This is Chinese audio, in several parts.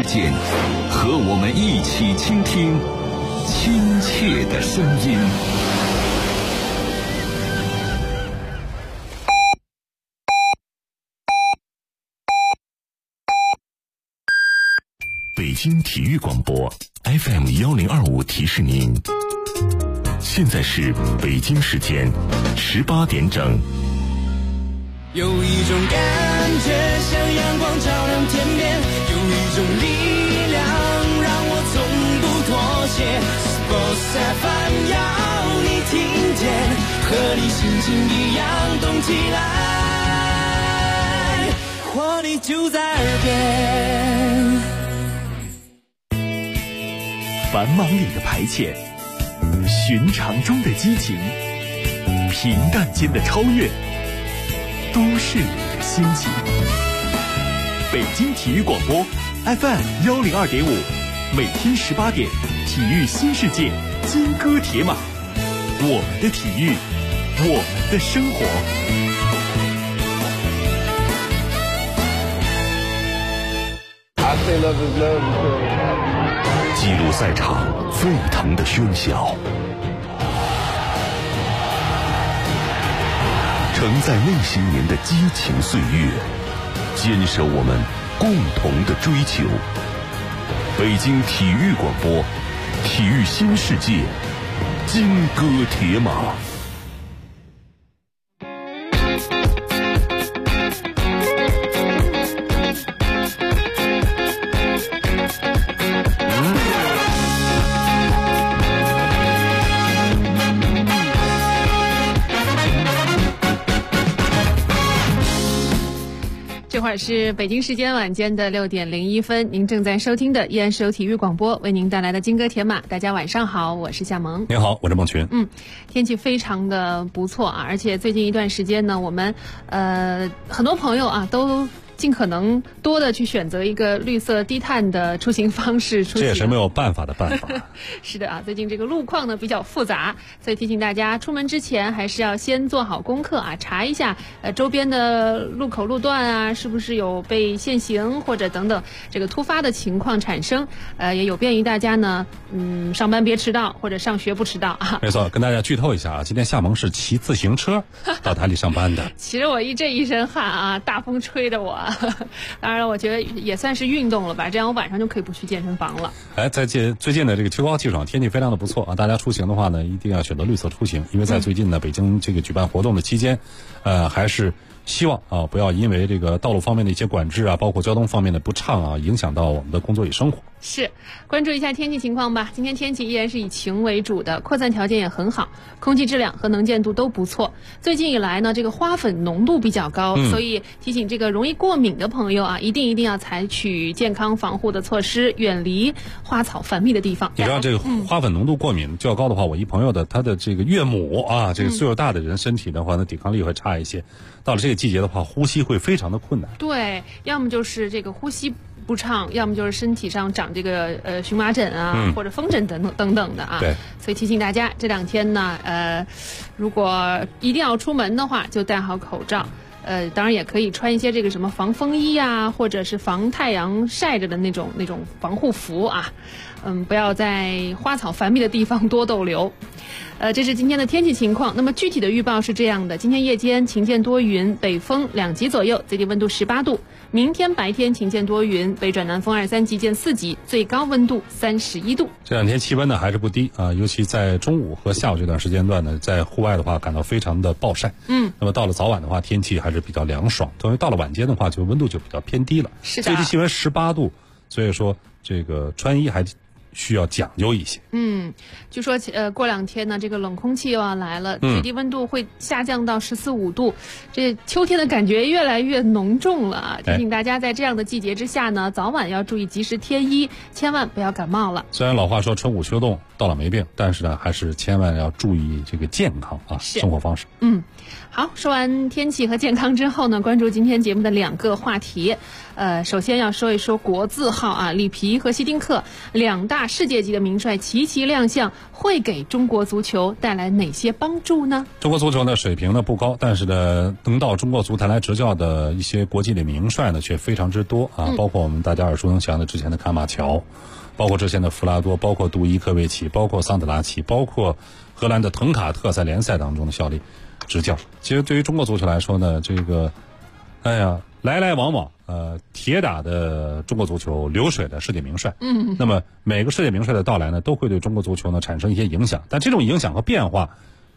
间，和我们一起倾听亲切的声音。 北京体育广播 FM1025提示您，现在是北京时间18点整。 有一种感觉像阳光照亮天边，有一种力量让我从不妥协。Sports FM 要你听见，和你心情一样动起来，活力就在耳边。 繁忙里的排遣，寻常中的激情，平淡间的超越，都市里的心情。北京体育广播 FM102.5，每天18点，体育新世界，金戈铁马，我们的体育，我们的生活。 记录赛场沸腾的喧嚣，承载那些年的激情岁月，坚守我们共同的追求。北京体育广播，体育新世界，金戈铁马。 这会儿是北京时间晚间的6点01分，您正在收听的依然是由体育广播为您带来的金戈铁马。大家晚上好，我是夏萌。 您好，我是孟群。 天气非常的不错啊，而且最近一段时间呢，我们很多朋友啊都尽可能多的去选择一个绿色低碳的出行方式出行， 这也是没有办法的办法。 是的啊，最近这个路况呢比较复杂，所以提醒大家出门之前还是要先做好功课啊，查一下周边的路口路段啊是不是有被限行或者等等这个突发的情况产生，也有便于大家呢上班别迟到或者上学不迟到啊。 没错，跟大家剧透一下啊，今天夏萌是骑自行车到台里上班的。 骑着我这一身汗啊，大风吹着我。当然了，我觉得也算是运动了吧，这样我晚上就可以不去健身房了。 在最近的这个秋高气爽，天气非常的不错啊，大家出行的话呢，一定要选择绿色出行，因为在最近呢，北京这个举办活动的期间，还是希望啊不要因为这个道路方面的一些管制啊，包括交通方面的不畅啊，影响到我们的工作与生活。 是，关注一下天气情况吧。今天天气依然是以晴为主的，扩散条件也很好，空气质量和能见度都不错。最近以来呢，这个花粉浓度比较高，所以提醒这个容易过敏的朋友啊，一定要采取健康防护的措施，远离花草繁密的地方。 你知道这个花粉浓度过敏较高的话，我一朋友的他的这个岳母啊，这个岁数大的人身体的话呢，抵抗力会差一些。到了这个季节的话，呼吸会非常的困难。对， 要么就是这个呼吸不畅，要么就是身体上长这个荨麻疹啊，或者风疹等等的啊。 对， 所以提醒大家这两天呢，如果一定要出门的话，就戴好口罩。当然也可以穿一些这个什么防风衣啊，或者是防太阳晒着的那种防护服啊。不要在花草繁密的地方多逗留。这是今天的天气情况。那么具体的预报是这样的：今天夜间晴间多云，北风2级左右，最低温度18度；明天白天晴间多云，北转南风2、3级见4级，最高温度31度。 这两天气温呢还是不低啊，尤其在中午和下午这段时间段呢，在户外的话感到非常的暴晒。那么到了早晚的话，天气还是比较凉爽，因为到了晚间的话，就温度就比较偏低了。 是的， 最低气温18度，所以说这个穿衣还需要讲究一些。 据说过2天呢，这个冷空气又要来了，最低温度会下降到14、15度，这秋天的感觉越来越浓重了啊！提醒大家在这样的季节之下呢，早晚要注意及时添衣，千万不要感冒了。 虽然老话说春捂秋冻，到了没病，但是呢，还是千万要注意这个健康啊，生活方式。 好，说完天气和健康之后呢，关注今天节目的2个话题。 首先要说一说国字号啊，里皮和希丁克两大世界级的名帅齐齐亮相，会给中国足球带来哪些帮助呢？ 中国足球呢水平呢不高，但是呢能到中国足坛来执教的一些国际的名帅呢却非常之多啊，包括我们大家耳熟能详的之前的坎马乔，包括之前的弗拉多，包括杜伊科维奇，包括桑德拉奇，包括荷兰的滕卡特在联赛当中的效力执教。其实对于中国足球来说呢，这个来来往往铁打的中国足球，流水的世界名帅。那么每个世界名帅的到来呢，都会对中国足球呢产生一些影响，但这种影响和变化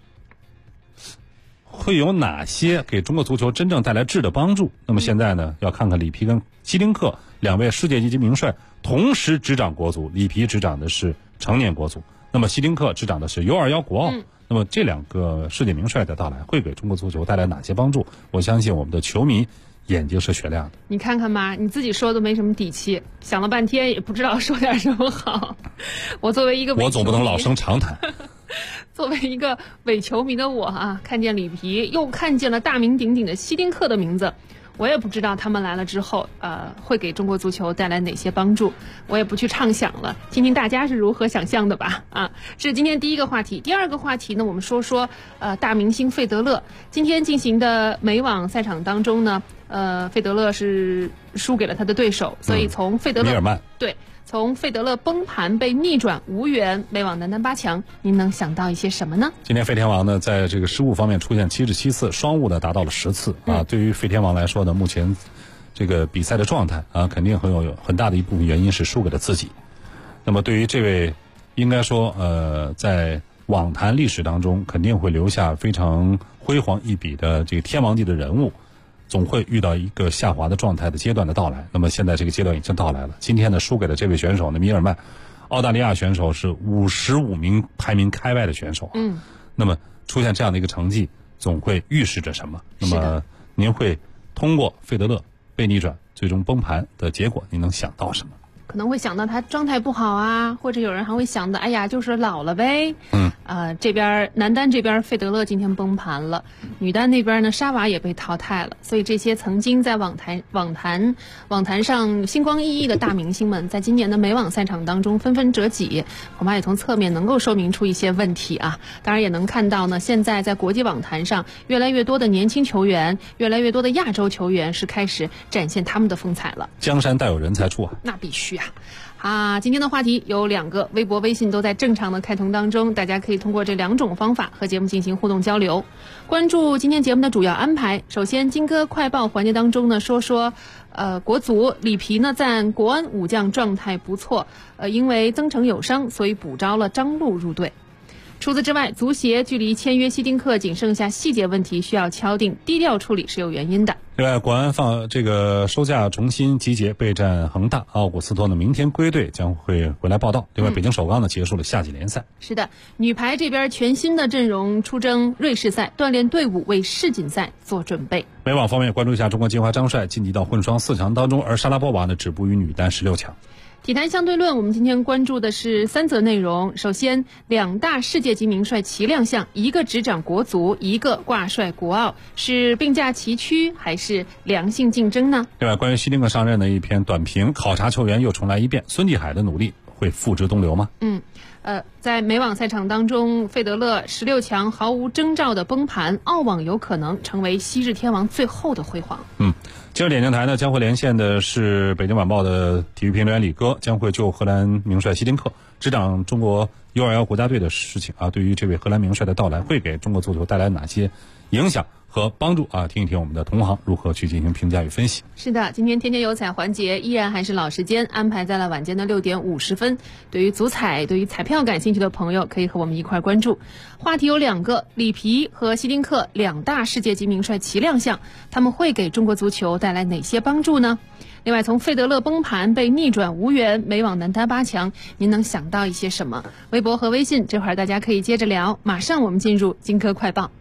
会有哪些给中国足球真正带来质的帮助？那么现在呢，要看看里皮跟希丁克两位世界级名帅同时执掌国足，里皮执掌的是成年国足，那么希丁克执掌的是U21国奥。那么这两个世界名帅的到来会给中国足球带来哪些帮助？我相信我们的球迷眼睛是雪亮的。 你看看吧，你自己说都没什么底气，想了半天也不知道说点什么好。我作为一个我总不能老生常谈。 作为一个伪球迷的我啊，看见里皮，又看见了大名鼎鼎的希丁克的名字，我也不知道他们来了之后，会给中国足球带来哪些帮助，我也不去畅想了，听听大家是如何想象的吧。这是今天第一个话题。第二个话题呢，我们说大明星费德勒。今天进行的美网赛场当中呢，费德勒是输给了他的对手，所以从费德勒米尔曼从费德勒崩盘被逆转无缘美网男单8强，您能想到一些什么呢？ 今天费天王呢，在这个失误方面出现77次，双误呢达到了10次啊。对于费天王来说呢，目前这个比赛的状态啊，肯定有很大的一部分原因是输给了自己。那么对于这位，应该说在网坛历史当中肯定会留下非常辉煌一笔的这个天王级的人物，总会遇到一个下滑的状态的阶段的到来。那么现在这个阶段已经到来了。今天呢，输给了这位选手呢，米尔曼，澳大利亚选手是55名排名开外的选手。那么出现这样的一个成绩，总会预示着什么？那么您会通过费德勒被逆转最终崩盘的结果，您能想到什么？ 可能会想到他状态不好啊，或者有人还会想的，哎呀，就是老了呗。这边男单这边费德勒今天崩盘了，女单那边呢沙娃也被淘汰了，所以这些曾经在网坛上星光熠熠的大明星们，在今年的美网赛场当中纷纷折戟，恐怕也从侧面能够说明出一些问题啊。当然也能看到呢，现在在国际网坛上，越来越多的年轻球员，越来越多的亚洲球员是开始展现他们的风采了。 江山代有人才出啊， 那必须啊！今天的话题有2个，微博、微信都在正常的开通当中，大家可以通过这2种方法和节目进行互动交流。关注今天节目的主要安排。首先，金歌快报环节当中呢，说国足里皮呢赞国安武将状态不错，因为曾诚有伤，所以补招了张路入队。除此之外，足协距离签约希丁克仅剩下细节问题需要敲定，低调处理是有原因的。 另外，国安收假重新集结备战恒大，奥古斯托呢明天归队，将会回来报道。另外，北京首钢呢结束了夏季联赛。 是的，女排这边全新的阵容出征瑞士赛，锻炼队伍为世锦赛做准备。 美网方面，关注一下中国金华张帅晋级到混双4强当中，而莎拉波娃呢止步于女单16强。 体坛相对论，我们今天关注的是3则内容。首先，2大世界级名帅齐亮相，一个执掌国足，一个挂帅国奥，是并驾齐驱还是良性竞争呢？ 另外，关于希丁克上任的一篇短评，考察球员又重来一遍，孙继海的努力会付之东流吗？ 在美网赛场当中，费德勒16强毫无征兆的崩盘，澳网有可能成为昔日天王最后的辉煌。 今日点评台呢将会连线的是北京晚报的体育评论员李哥，将会就荷兰名帅希丁克执掌中国U21国家队的事情对于这位荷兰名帅的到来会给中国足球带来哪些影响和帮助听一听我们的同行如何去进行评价与分析。 是的，今天天天有彩环节依然还是老时间，安排在了晚间的6点50分。对于足彩、对于彩票感兴趣的朋友，可以和我们一块关注。话题有2个，里皮和希丁克2大世界级名帅齐亮相，他们会给中国足球带来哪些帮助呢？另外，从费德勒崩盘被逆转无缘美网男单8强，您能想到一些什么？微博和微信这会儿大家可以接着聊。马上我们进入金科快报。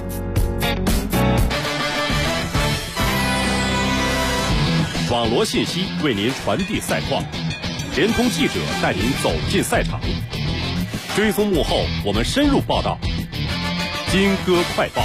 网罗信息为您传递赛况，联通记者带您走进赛场，追踪幕后我们深入报道。金歌快报。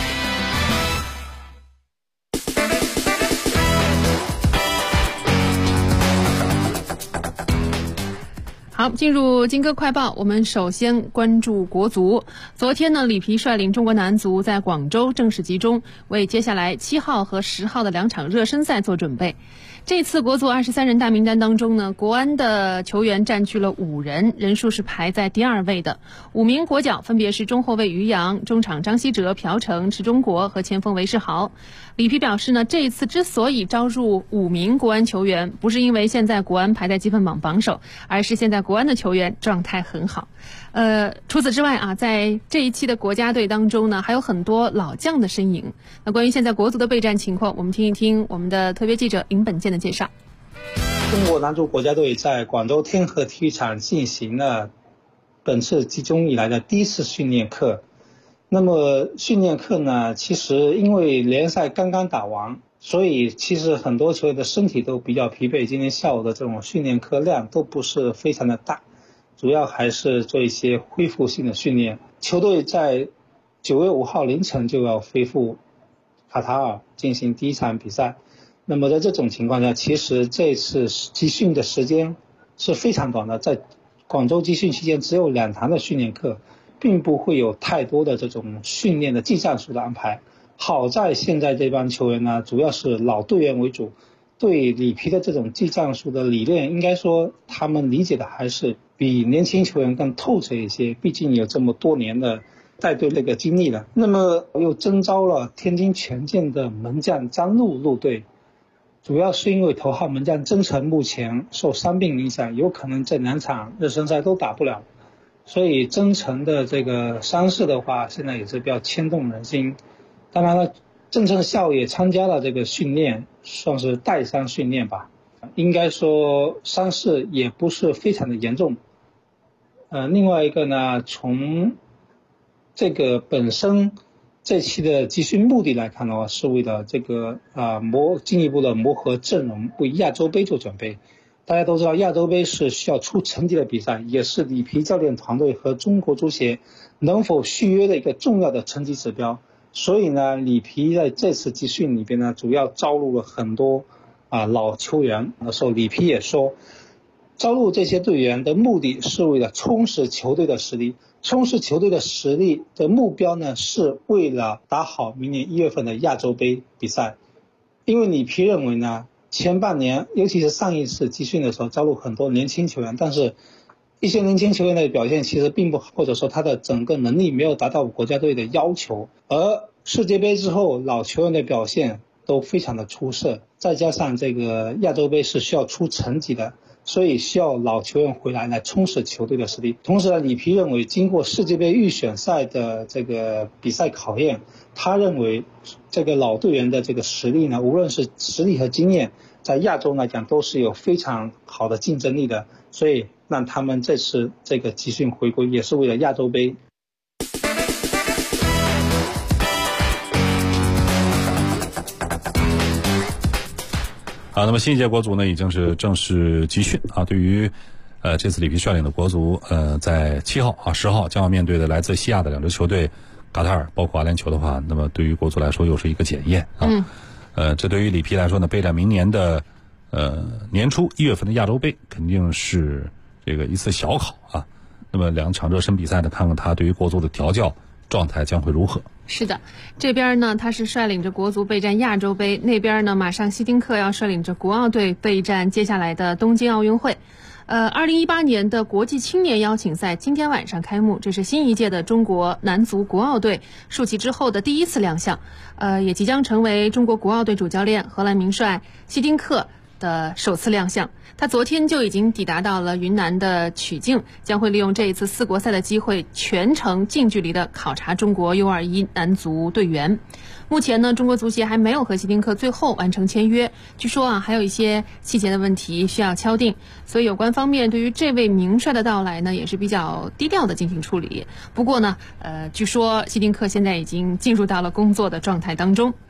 好，进入金歌快报，我们首先关注国足。昨天呢，里皮率领中国男足在广州正式集中，为接下来7号和10号的2场热身赛做准备。这次国足23人大名单当中呢，国安的球员占据了5人，人数是排在第2位的。5名国脚分别是中后卫于洋、中场张稀哲、朴成、池忠国和前锋韦世豪。里皮表示呢，这一次之所以招入5名国安球员，不是因为现在国安排在积分榜榜首，而是现在国安的球员状态很好。除此之外啊，在这一期的国家队当中呢，还有很多老将的身影。那关于现在国足的备战情况，我们听一听我们的特别记者尹本健的介绍。 中国男足国家队在广州天河体育场进行了本次集中以来的第一次训练课。那么训练课呢，其实因为联赛刚刚打完，所以其实很多球员的身体都比较疲惫，今天下午的这种训练课量都不是非常的大，主要还是做一些恢复性的训练。球队在9月5号凌晨就要飞赴卡塔尔进行第一场比赛。那么在这种情况下，其实这次集训的时间是非常短的，在广州集训期间只有2堂的训练课，并不会有太多的这种训练的技战术的安排。好在现在这帮球员呢，主要是老队员为主，对里皮的这种技战术的理念，应该说他们理解的还是比年轻球员更透彻一些，毕竟有这么多年的带队那个经历了。那么又征召了天津权健的门将张路入队，主要是因为头号门将曾诚目前受伤病影响，有可能这2场热身赛都打不了，所以曾诚的这个伤势的话，现在也是比较牵动人心。当然了，曾诚下午也参加了这个训练，算是带伤训练吧，应该说伤势也不是非常的严重。另外一个呢，从这个本身这期的集训目的来看的话，是为了这个进一步的磨合阵容，为亚洲杯做准备。大家都知道，亚洲杯是需要出成绩的比赛，也是里皮教练团队和中国足协能否续约的一个重要的成绩指标。所以呢，里皮在这次集训里边呢，主要招入了很多老球员。那时候里皮也说，招入这些队员的目的是为了充实球队的实力。充实球队的实力的目标呢，是为了打好明年1月份的亚洲杯比赛。因为里皮认为呢，前半年尤其是上一次集训的时候招入很多年轻球员，但是一些年轻球员的表现其实并不好，或者说他的整个能力没有达到国家队的要求。而世界杯之后老球员的表现都非常的出色，再加上这个亚洲杯是需要出成绩的，所以需要老球员回来充实球队的实力。同时呢，里皮认为经过世界杯预选赛的这个比赛考验，他认为这个老队员的这个实力呢，无论是实力和经验，在亚洲来讲都是有非常好的竞争力的，所以让他们这次这个集训回归也是为了亚洲杯。 好，那么新一届国足呢，已经是正式集训啊。对于这次里皮率领的国足，在7号10号将要面对的来自西亚的2支球队卡塔尔，包括阿联酋的话，那么对于国足来说又是一个检验啊。这对于里皮来说呢，备战明年的年初1月份的亚洲杯，肯定是这个一次小考啊。那么2场热身比赛呢，看看他对于国足的调教状态将会如何。 是的，这边呢他是率领着国足备战亚洲杯，那边呢马上希丁克要率领着国奥队备战接下来的东京奥运会。2018年的国际青年邀请赛今天晚上开幕，这是新一届的中国男足国奥队树起之后的第一次亮相，也即将成为中国国奥队主教练荷兰名帅希丁克的首次亮相。他昨天就已经抵达到了云南的曲靖，将会利用这一次4国赛的机会，全程近距离的考察中国 U21 男足队员。目前呢，中国足协还没有和希丁克最后完成签约，据说还有一些细节的问题需要敲定，所以有关方面对于这位名帅的到来呢，也是比较低调的进行处理。不过呢，据说希丁克现在已经进入到了工作的状态当中。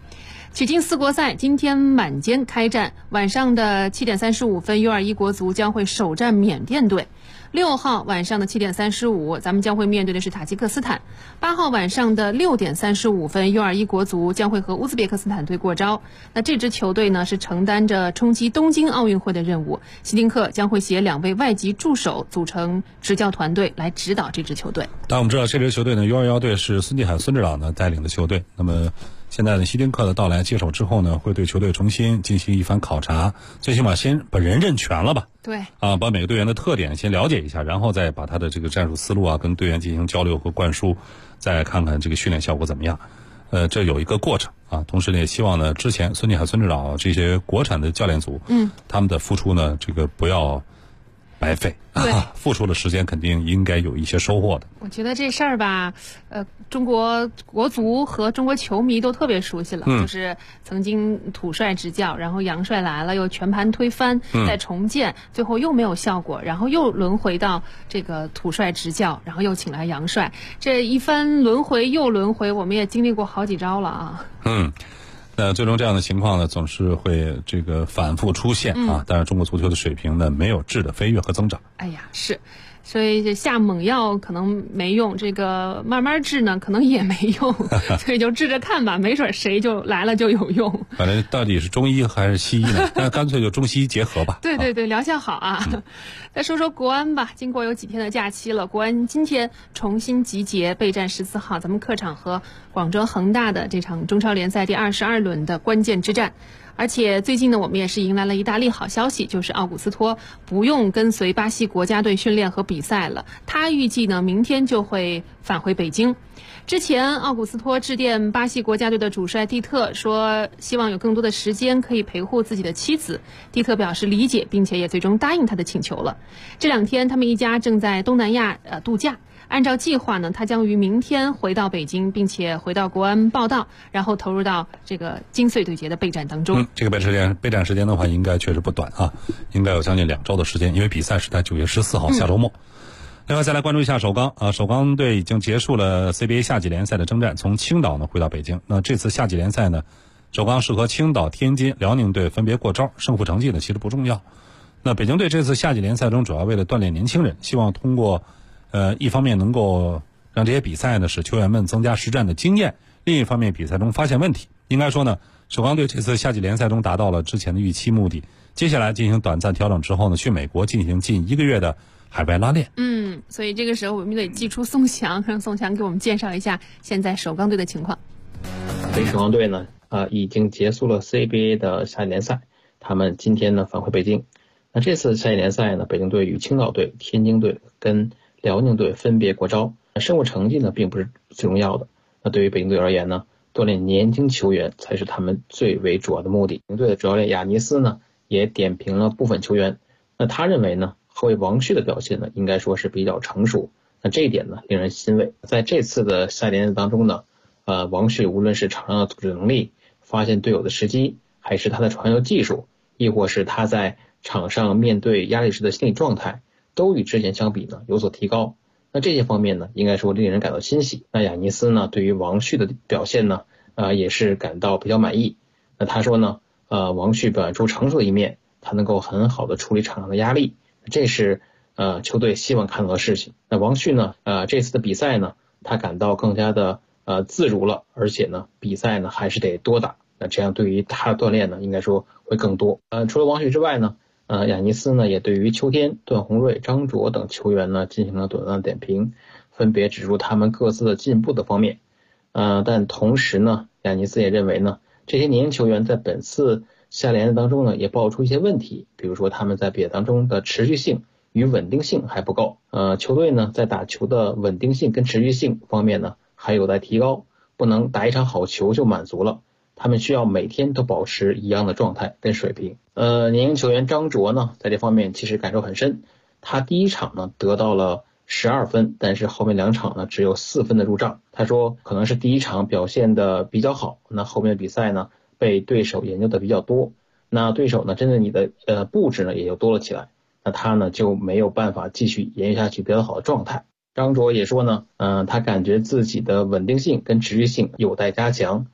曲靖4国赛今天晚间开战，晚上的7点35分 U21 国足将会首战缅甸队。6号晚上的7点35，咱们将会面对的是塔吉克斯坦。8号晚上的6点35分 U21 国足将会和乌兹别克斯坦队过招。那这支球队呢是承担着冲击东京奥运会的任务，希丁克将会携2位外籍助手组成执教团队来指导这支球队。 但我们知道这支球队呢 U21 队是孙继海孙指导呢带领的球队，那么现在呢希丁克的到来接手之后呢，会对球队重新进行一番考察，最起码先把人认全了吧。 对把每个队员的特点先了解一下，然后再把他的这个战术思路啊跟队员进行交流和灌输，再看看这个训练效果怎么样。这有一个过程啊。同时呢，也希望呢之前孙继海孙指导这些国产的教练组，他们的付出呢这个不要白费啊，付出的时间肯定应该有一些收获的。 我觉得这事儿吧，中国国足和中国球迷都特别熟悉了，就是曾经土帅执教，然后杨帅来了，又全盘推翻，再重建，最后又没有效果，然后又轮回到这个土帅执教，然后又请来杨帅，这一番轮回又轮回，我们也经历过好几招了啊。 最终这样的情况呢，总是会这个反复出现啊。但是中国足球的水平呢，没有质的飞跃和增长。 哎呀，是。所以这下猛药可能没用，这个慢慢治呢可能也没用，所以就治着看吧，没准谁就来了就有用。 反正到底是中医还是西医呢？那干脆就中西医结合吧。 对对对，疗效好啊。再说说国安吧，经过有几天的假期了，国安今天重新集结备战14号咱们客场和广州恒大的这场中超联赛第22轮的关键之战。而且最近呢，我们也是迎来了一大利好消息，就是奥古斯托不用跟随巴西国家队训练和比赛了，他预计呢明天就会返回北京。之前奥古斯托致电巴西国家队的主帅蒂特，说希望有更多的时间可以陪护自己的妻子，蒂特表示理解，并且也最终答应他的请求了。这2天他们一家正在东南亚度假。按照计划呢，他将于明天回到北京，并且回到国安报到，然后投入到这个金穗对决的备战当中。 这个备战时间的话，应该确实不短啊，应该有将近2周的时间，因为比赛是在9月14号下周末。另外再来关注一下首钢啊，首钢队已经结束了 CBA 夏季联赛的征战，从青岛呢回到北京。那这次夏季联赛呢，首钢是和青岛、天津、辽宁队分别过招，胜负成绩呢其实不重要。那北京队这次夏季联赛中主要为了锻炼年轻人，希望通过一方面能够让这些比赛呢使球员们增加实战的经验，另一方面比赛中发现问题。应该说呢，首钢队这次夏季联赛中达到了之前的预期目的，接下来进行短暂调整之后呢，去美国进行近1个月的海外拉练。 所以这个时候我们得寄出宋翔，让宋翔给我们介绍一下现在首钢队的情况。 首钢队呢已经结束了 CBA 的夏季联赛，他们今天呢返回北京。那这次夏季联赛呢，北京队与青岛队、天津队跟辽宁队分别过招，胜负成绩呢并不是最重要的。那对于北京队而言呢，锻炼年轻球员才是他们最为主要的目的。北京队的主教练亚尼斯呢也点评了部分球员，那他认为呢，后卫王旭的表现呢应该说是比较成熟，那这一点呢令人欣慰。在这次的夏联赛当中呢，王旭无论是场上的组织能力、发现队友的时机，还是他的传球技术，亦或是他在场上面对压力时的心理状态，都与之前相比呢有所提高。那这些方面呢应该说令人感到欣喜。那亚尼斯呢对于王旭的表现呢也是感到比较满意。那他说呢王旭表现出成熟的一面，他能够很好的处理场上的压力，这是球队希望看到的事情。那王旭呢这次的比赛呢，他感到更加的自如了，而且呢比赛呢还是得多打，那这样对于他的锻炼呢应该说会更多。除了王旭之外呢，亚尼斯呢也对于秋天、段宏瑞、张卓等球员呢进行了短暂点评，分别指出他们各自的进步的方面。但同时呢，亚尼斯也认为呢，这些年轻球员在本次夏联赛当中呢也爆出一些问题，比如说他们在比赛当中的持续性与稳定性还不够。球队呢在打球的稳定性跟持续性方面呢还有待提高，不能打一场好球就满足了，他们需要每天都保持一样的状态跟水平。年轻球员张卓呢在这方面其实感受很深，他第一场呢得到了12分，但是后面2场呢只有4分的入账。他说可能是第一场表现的比较好，那后面的比赛呢被对手研究的比较多，那对手呢针对你的布置呢也就多了起来，那他呢就没有办法继续延续下去比较好的状态。张卓也说呢他感觉自己的稳定性跟持续性有待加强。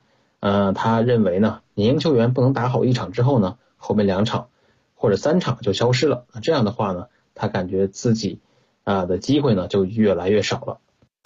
他认为呢，年轻球员不能打好1场之后呢，后面2场或者3场就消失了。那这样的话呢，他感觉自己的机会呢就越来越少了。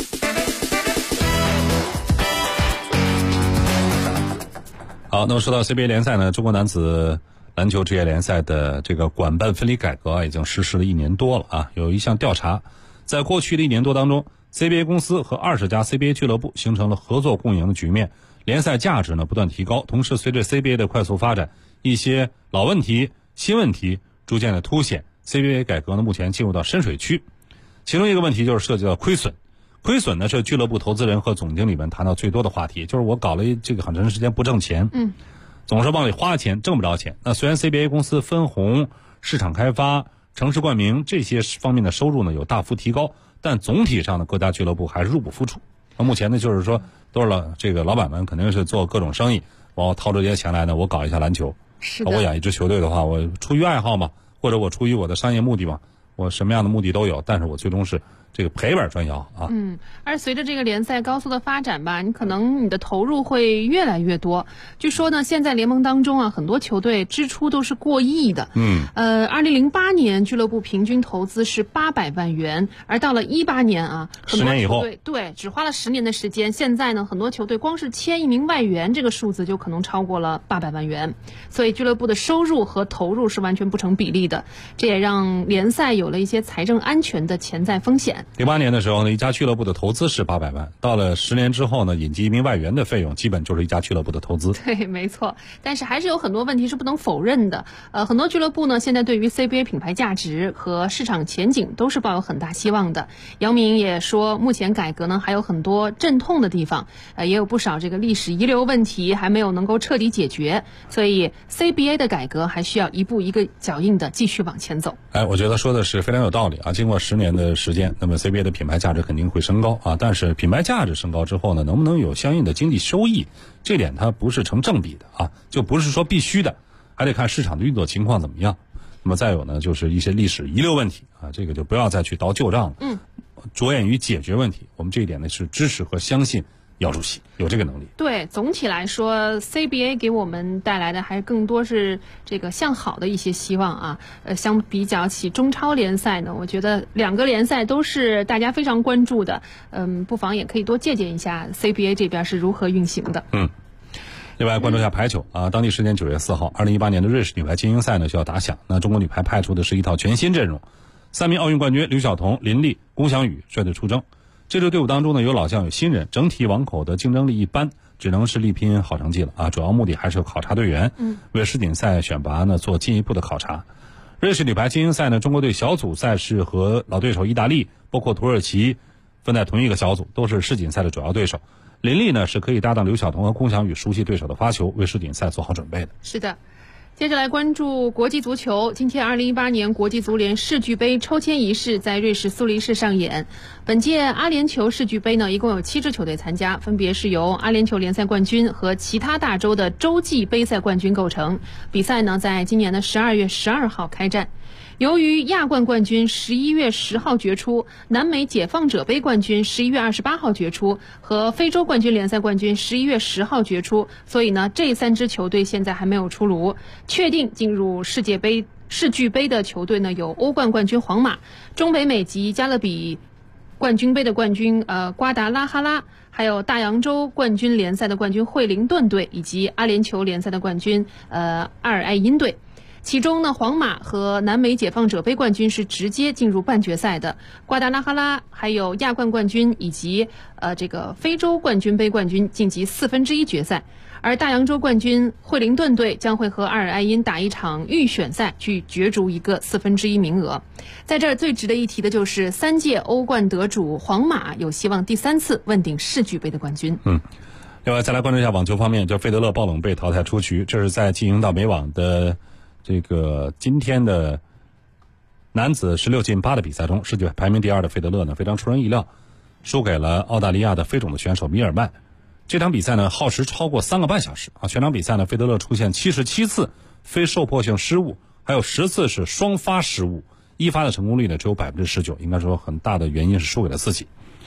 好，那么说到 CBA 联赛呢，中国男子篮球职业联赛的这个管办分离改革已经实施了1年多了啊。有一项调查，在过去的1年多当中， CBA 公司和20家 CBA 俱乐部形成了合作共赢的局面，联赛价值呢不断提高。同时，随着 CBA 的快速发展，一些老问题、新问题逐渐的凸显。CBA 改革呢目前进入到深水区，其中一个问题就是涉及到亏损。亏损呢是俱乐部投资人和总经理们谈到最多的话题，就是我搞了这个很长时间不挣钱，总是往里花钱，挣不着钱。那虽然 CBA 公司分红、市场开发、城市冠名这些方面的收入呢有大幅提高，但总体上呢各家俱乐部还是入不敷出。那目前呢就是说，都是这个老板们肯定是做各种生意，我掏出这些钱来呢，我搞一下篮球。 是的。 我养一支球队的话，我出于爱好嘛，或者我出于我的商业目的嘛，我什么样的目的都有，但是我最终是这个赔本赚吆啊。 而随着这个联赛高速的发展吧，你可能你的投入会越来越多。据说呢，现在联盟当中啊，很多球队支出都是过亿的。2008年俱乐部平均投资是800万元，而到了18年啊，很多 10年以后， 对，只花了10年的时间。现在呢，很多球队光是签一名外援，这个数字就可能超过了800万元。所以俱乐部的收入和投入是完全不成比例的，这也让联赛有了一些财政安全的潜在风险。 08年的时候呢，一家俱乐部的投资是800万，到了10年之后呢，引进一名外援的费用基本就是一家俱乐部的投资。 对，没错。但是还是有很多问题是不能否认的。很多俱乐部呢，现在对于 CBA 品牌价值和市场前景都是抱有很大希望的。姚明也说，目前改革呢还有很多阵痛的地方，也有不少这个历史遗留问题还没有能够彻底解决，所以 CBA 的改革还需要一步一个脚印的继续往前走。 我觉得说的是非常有道理啊。经过10年的时间，那么 CBA 的品牌价值肯定会升高啊。但是品牌价值升高之后呢，能不能有相应的经济收益，这点它不是成正比的啊，就不是说必须的，还得看市场的运作情况怎么样。那么再有呢，就是一些历史遗留问题啊，这个就不要再去倒旧账了。着眼于解决问题，我们这一点呢是支持和相信姚主席有这个能力。 对，总体来说 CBA 给我们带来的还更多是这个向好的一些希望啊。相比较起中超联赛呢，我觉得2个联赛都是大家非常关注的。不妨也可以多借鉴一下 CBA 这边是如何运行的。 另外关注一下排球啊，当地时间9月4号，2018年的瑞士女排精英赛呢就要打响。那中国女排派出的是一套全新阵容，3名奥运冠军刘晓彤、林丽、龚翔宇率队出征。这支队伍当中呢，有老将有新人，整体网口的竞争力一般，只能是力拼好成绩了啊。主要目的还是考察队员，为世锦赛选拔呢做进一步的考察。瑞士女排精英赛呢，中国队小组赛是和老对手意大利，包括土耳其分在同一个小组，都是世锦赛的主要对手。林丽呢是可以搭档刘晓彤和龚翔宇，熟悉对手的发球，为世锦赛做好准备的。 是的。接着来关注国际足球。今天2018年国际足联世俱杯抽签仪式在瑞士苏黎世上演。本届阿联酋世俱杯呢，一共有7支球队参加，分别是由阿联酋联赛冠军和其他大洲的洲际杯赛冠军构成。比赛呢，在今年的12月12号开战。由于亚冠冠军11月10号决出，南美解放者杯冠军11月28号决出，和非洲冠军联赛冠军11月10号决出，所以呢，这3支球队现在还没有出炉。确定进入世俱杯的球队呢，有欧冠冠军皇马、中北美及加勒比冠军杯的冠军瓜达拉哈拉，还有大洋洲冠军联赛的冠军惠灵顿队，以及阿联酋联赛的冠军阿尔艾因队。其中呢，皇马和南美解放者杯冠军是直接进入半决赛的，瓜达拉哈拉还有亚冠冠军以及这个非洲冠军杯冠军晋级1/4决赛，而大洋洲冠军惠灵顿队将会和阿尔艾因打一场预选赛，去角逐一个1/4名额。在这儿最值得一提的就是3届欧冠得主皇马有希望第3次问鼎世俱杯的冠军。 另外再来关注一下网球方面，就费德勒爆冷被淘汰出局，这是在进行到美网的这个今天的男子16进8的比赛中，世界排名第2的费德勒呢非常出人意料，输给了澳大利亚的非种的选手米尔曼。这场比赛呢耗时超过3个半小时啊！全场比赛呢，费德勒出现77次非受迫性失误，还有10次是双发失误，一发的成功率呢只有19%，应该说很大的原因是输给了自己。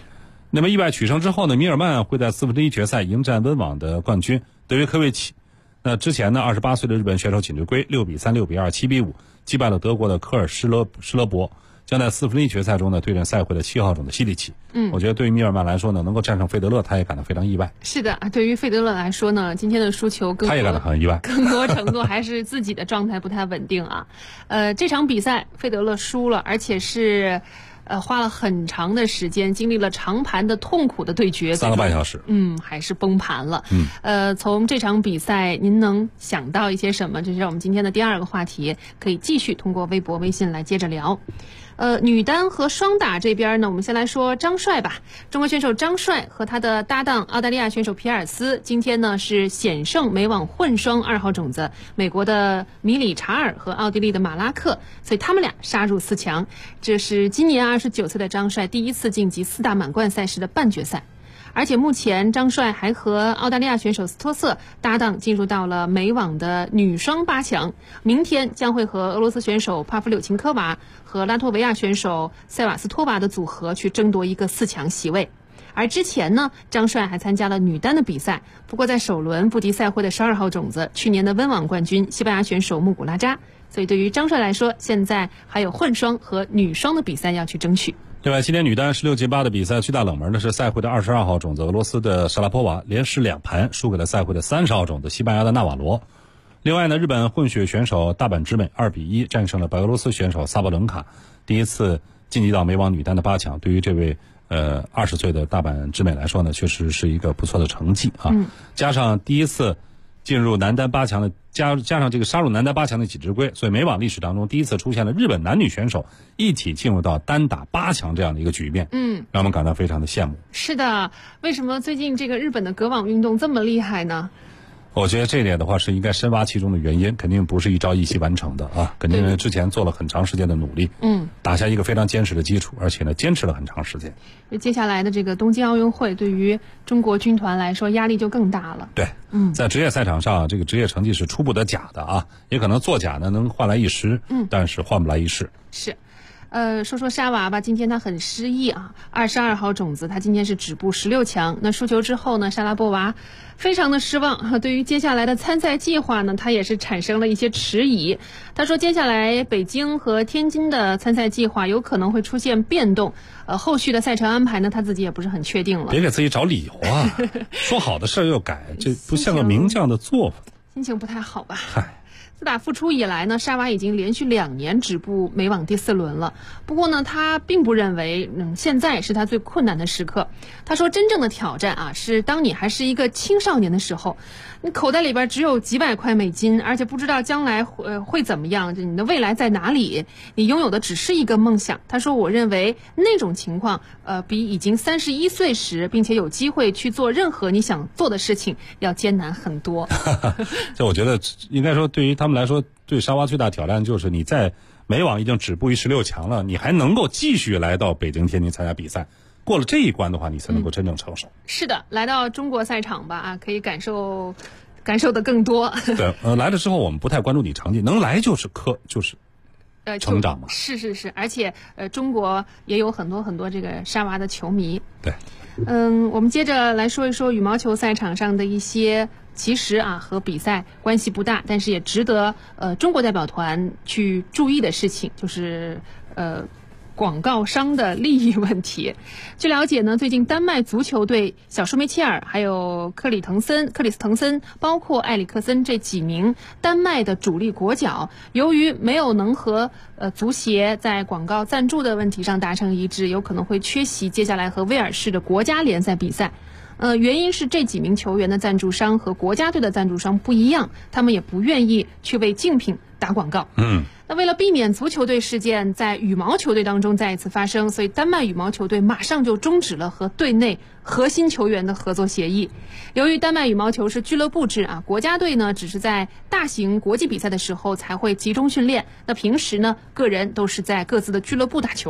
那么意外取胜之后呢，米尔曼会在1/4决赛迎战温网的冠军德约科维奇。那之前呢，28岁的日本选手锦织圭6比3、6比2、7比5击败了德国的科尔施勒伯，将在1/4决赛中呢对阵赛会的7号种的西里奇。我觉得对于米尔曼来说呢，能够战胜费德勒，他也感到非常意外。 是的，对于费德勒来说呢，今天的输球他也感到很意外， 更多程度还是自己的状态不太稳定啊。这场比赛费德勒输了，而且是花了很长的时间，经历了长盘的痛苦的对决 ，3个半小时， 还是崩盘了。从这场比赛您能想到一些什么？这是我们今天的第2个话题，可以继续通过微博、微信来接着聊。女单和双打这边呢，我们先来说张帅吧。中国选手张帅和他的搭档澳大利亚选手皮尔斯，今天呢是险胜美网混双2号种子美国的米里查尔和奥地利的马拉克，所以他们俩杀入4强。这是今年29岁的张帅第一次晋级4大满贯赛事的半决赛。而且目前张帅还和澳大利亚选手斯托瑟搭档进入到了美网的女双8强，明天将会和俄罗斯选手帕夫柳琴科娃和拉脱维亚选手塞瓦斯托娃的组合去争夺一个4强席位。而之前呢，张帅还参加了女单的比赛，不过在首轮不敌赛会的12号种子去年的温网冠军西班牙选手穆古拉扎，所以对于张帅来说，现在还有混双和女双的比赛要去争取。 另外，今天女单16-8的比赛最大冷门的是赛会的22号种子俄罗斯的沙拉波娃，连失2盘输给了赛会的30号种子西班牙的纳瓦罗。另外呢，日本混血选手大阪直美2比1战胜了白俄罗斯选手萨博伦卡，第一次晋级到美网女单的8强。对于这位20岁的大阪直美来说呢，确实是一个不错的成绩啊。加上第一次进入男单8强的加上这个杀入男单8强的锦织圭，所以美网历史当中第一次出现了日本男女选手一起进入到单打8强这样的一个局面，让我们感到非常的羡慕。 是的，为什么最近这个日本的隔网运动这么厉害呢？ 我觉得这一点的话是应该深挖其中的原因，肯定不是一朝一夕完成的啊，肯定之前做了很长时间的努力，打下一个非常坚实的基础，而且呢坚持了很长时间。 接下来的这个东京奥运会对于中国军团来说压力就更大了。 对，在职业赛场上，这个职业成绩是出不得假的啊，也可能作假呢能换来一时，但是换不来一世。 是。说说沙娃吧，今天他很失意啊，22号种子，他今天是止步16强。那输球之后呢，沙拉波娃非常的失望，对于接下来的参赛计划呢，他也是产生了一些迟疑。他说接下来北京和天津的参赛计划有可能会出现变动，后续的赛程安排呢，他自己也不是很确定了。 别给自己找理由啊，说好的事又改，这不像个名将的做法。 心情不太好吧？自打复出以来呢，沙娃已经连续2年止步美网第4轮了。不过呢，他并不认为现在是他最困难的时刻。他说真正的挑战啊，是当你还是一个青少年的时候，你口袋里边只有几百块美金，而且不知道将来会怎么样，你的未来在哪里，你拥有的只是一个梦想。他说我认为那种情况比已经31岁时并且有机会去做任何你想做的事情要艰难很多。 这我觉得应该说对于他们来说，对沙娃最大挑战就是你在美网已经止步于16强了，你还能够继续来到北京、天津参加比赛，过了这一关的话，你才能够真正成熟。 是的，来到中国赛场吧，可以感受的更多。 对，来了之后我们不太关注你成绩，能来就是成长嘛。 是，而且中国也有很多这个沙娃的球迷。 对， 我们接着来说一说羽毛球赛场上的一些。其实和比赛关系不大，但是也值得中国代表团去注意的事情，就是广告商的利益问题。据了解呢，最近丹麦足球队小舒梅切尔还有克里斯滕森包括埃里克森这几名丹麦的主力国脚，由于没有能和足协在广告赞助的问题上达成一致，有可能会缺席接下来和威尔士的国家联赛比赛。原因是这几名球员的赞助商和国家队的赞助商不一样，他们也不愿意去为竞品打广告。那为了避免足球队事件在羽毛球队当中再一次发生，所以丹麦羽毛球队马上就终止了和队内核心球员的合作协议。由于丹麦羽毛球是俱乐部制国家队呢只是在大型国际比赛的时候才会集中训练，那平时呢个人都是在各自的俱乐部打球。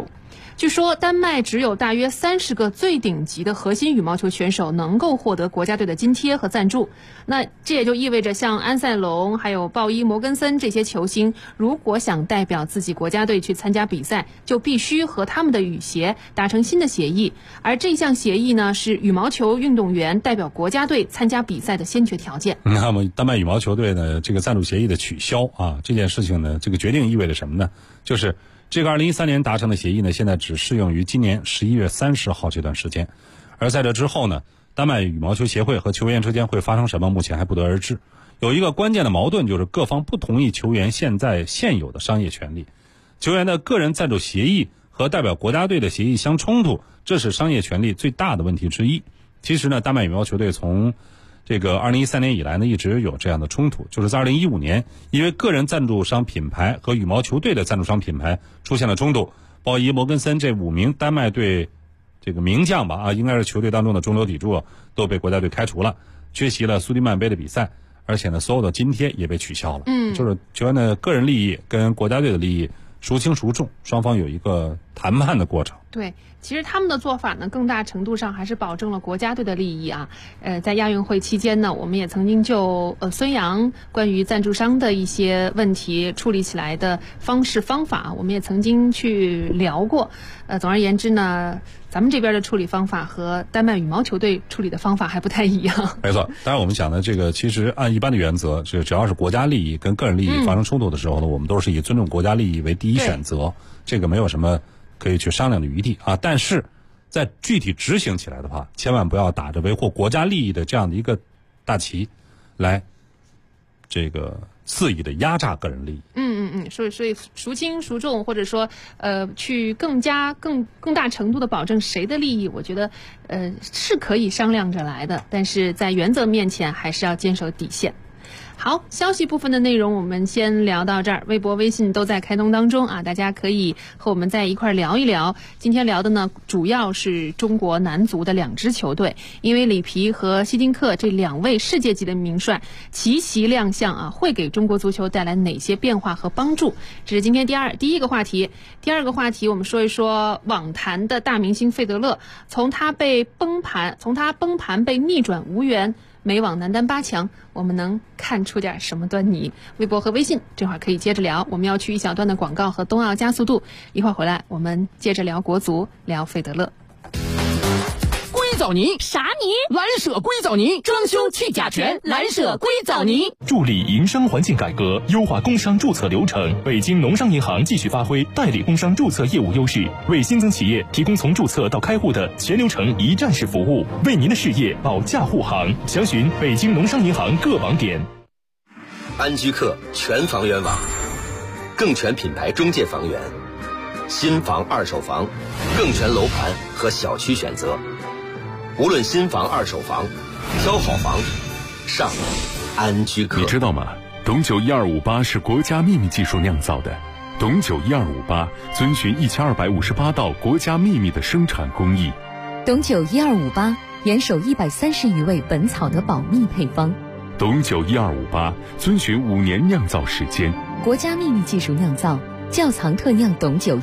据说丹麦只有大约30个最顶级的核心羽毛球选手能够获得国家队的津贴和赞助。那这也就意味着像安塞龙还有鲍伊·摩根森这些球星，如果想代表自己国家队去参加比赛，就必须和他们的羽协达成新的协议。而这项协议呢，是羽毛球运动员代表国家队参加比赛的先决条件。 那么丹麦羽毛球队呢，这个赞助协议的取消啊，这件事情呢，这个决定意味着什么呢？就是这个2013年达成的协议呢，现在只适用于今年11月30号这段时间。而在这之后呢，丹麦羽毛球协会和球员之间会发生什么，目前还不得而知。有一个关键的矛盾，就是各方不同意球员现有的商业权利。球员的个人赞助协议和代表国家队的协议相冲突，这是商业权利最大的问题之一。其实呢，丹麦羽毛球队从这个2013年以来呢，一直有这样的冲突，就是在2015年，因为个人赞助商品牌和羽毛球队的赞助商品牌出现了冲突，鲍伊·摩根森这5名丹麦队这个名将吧应该是球队当中的中流砥柱，都被国家队开除了，缺席了苏迪曼杯的比赛，而且呢，所有的津贴也被取消了。就是球员的个人利益跟国家队的利益孰轻孰重，双方有一个谈判的过程。 对，其实他们的做法呢，更大程度上还是保证了国家队的利益啊。在亚运会期间呢，我们也曾经就孙杨关于赞助商的一些问题处理起来的方式方法，我们也曾经去聊过。总而言之呢，咱们这边的处理方法和丹麦羽毛球队处理的方法还不太一样。 没错，当然我们讲的这个，其实按一般的原则，只要是国家利益跟个人利益发生冲突的时候呢，我们都是以尊重国家利益为第一选择，这个没有什么可以去商量的余地啊。但是在具体执行起来的话，千万不要打着维护国家利益的这样的一个大旗来这个肆意的压榨个人利益。 所以孰轻孰重，或者说去更大程度的保证谁的利益，我觉得是可以商量着来的，但是在原则面前还是要坚守底线。好，消息部分的内容我们先聊到这儿，微博微信都在开通当中啊，大家可以和我们在一块聊一聊。今天聊的呢，主要是中国男足的2支球队，因为里皮和希丁克这2位世界级的名帅齐齐亮相啊，会给中国足球带来哪些变化和帮助？这是今天第一个话题。第二个话题，我们说一说网坛的大明星费德勒，从他崩盘被逆转无缘美网男单8强，我们能看出点什么端倪？微博和微信这会儿可以接着聊，我们要去一小段的广告和冬奥加速度，一会儿回来我们接着聊国足，聊费德勒。 硅藻泥啥泥？蓝舍硅藻泥，装修去甲醛，蓝舍硅藻泥。 助力营商环境改革，优化工商注册流程。北京农商银行继续发挥代理工商注册业务优势，为新增企业提供从注册到开户的全流程一站式服务，为您的事业保驾护航。详询北京农商银行各网点。 安居客全房源网，更全品牌中介房源，新房二手房，更全楼盘和小区选择。无论新房二手房，挑好房上安居客。 你知道吗？董酒1258是国家秘密技术酿造的。董酒1258遵循1258道国家秘密的生产工艺。 董酒1258严守130余位本草的保密配方。 董酒1258遵循5年酿造时间。 国家秘密技术酿造，窖藏特酿董酒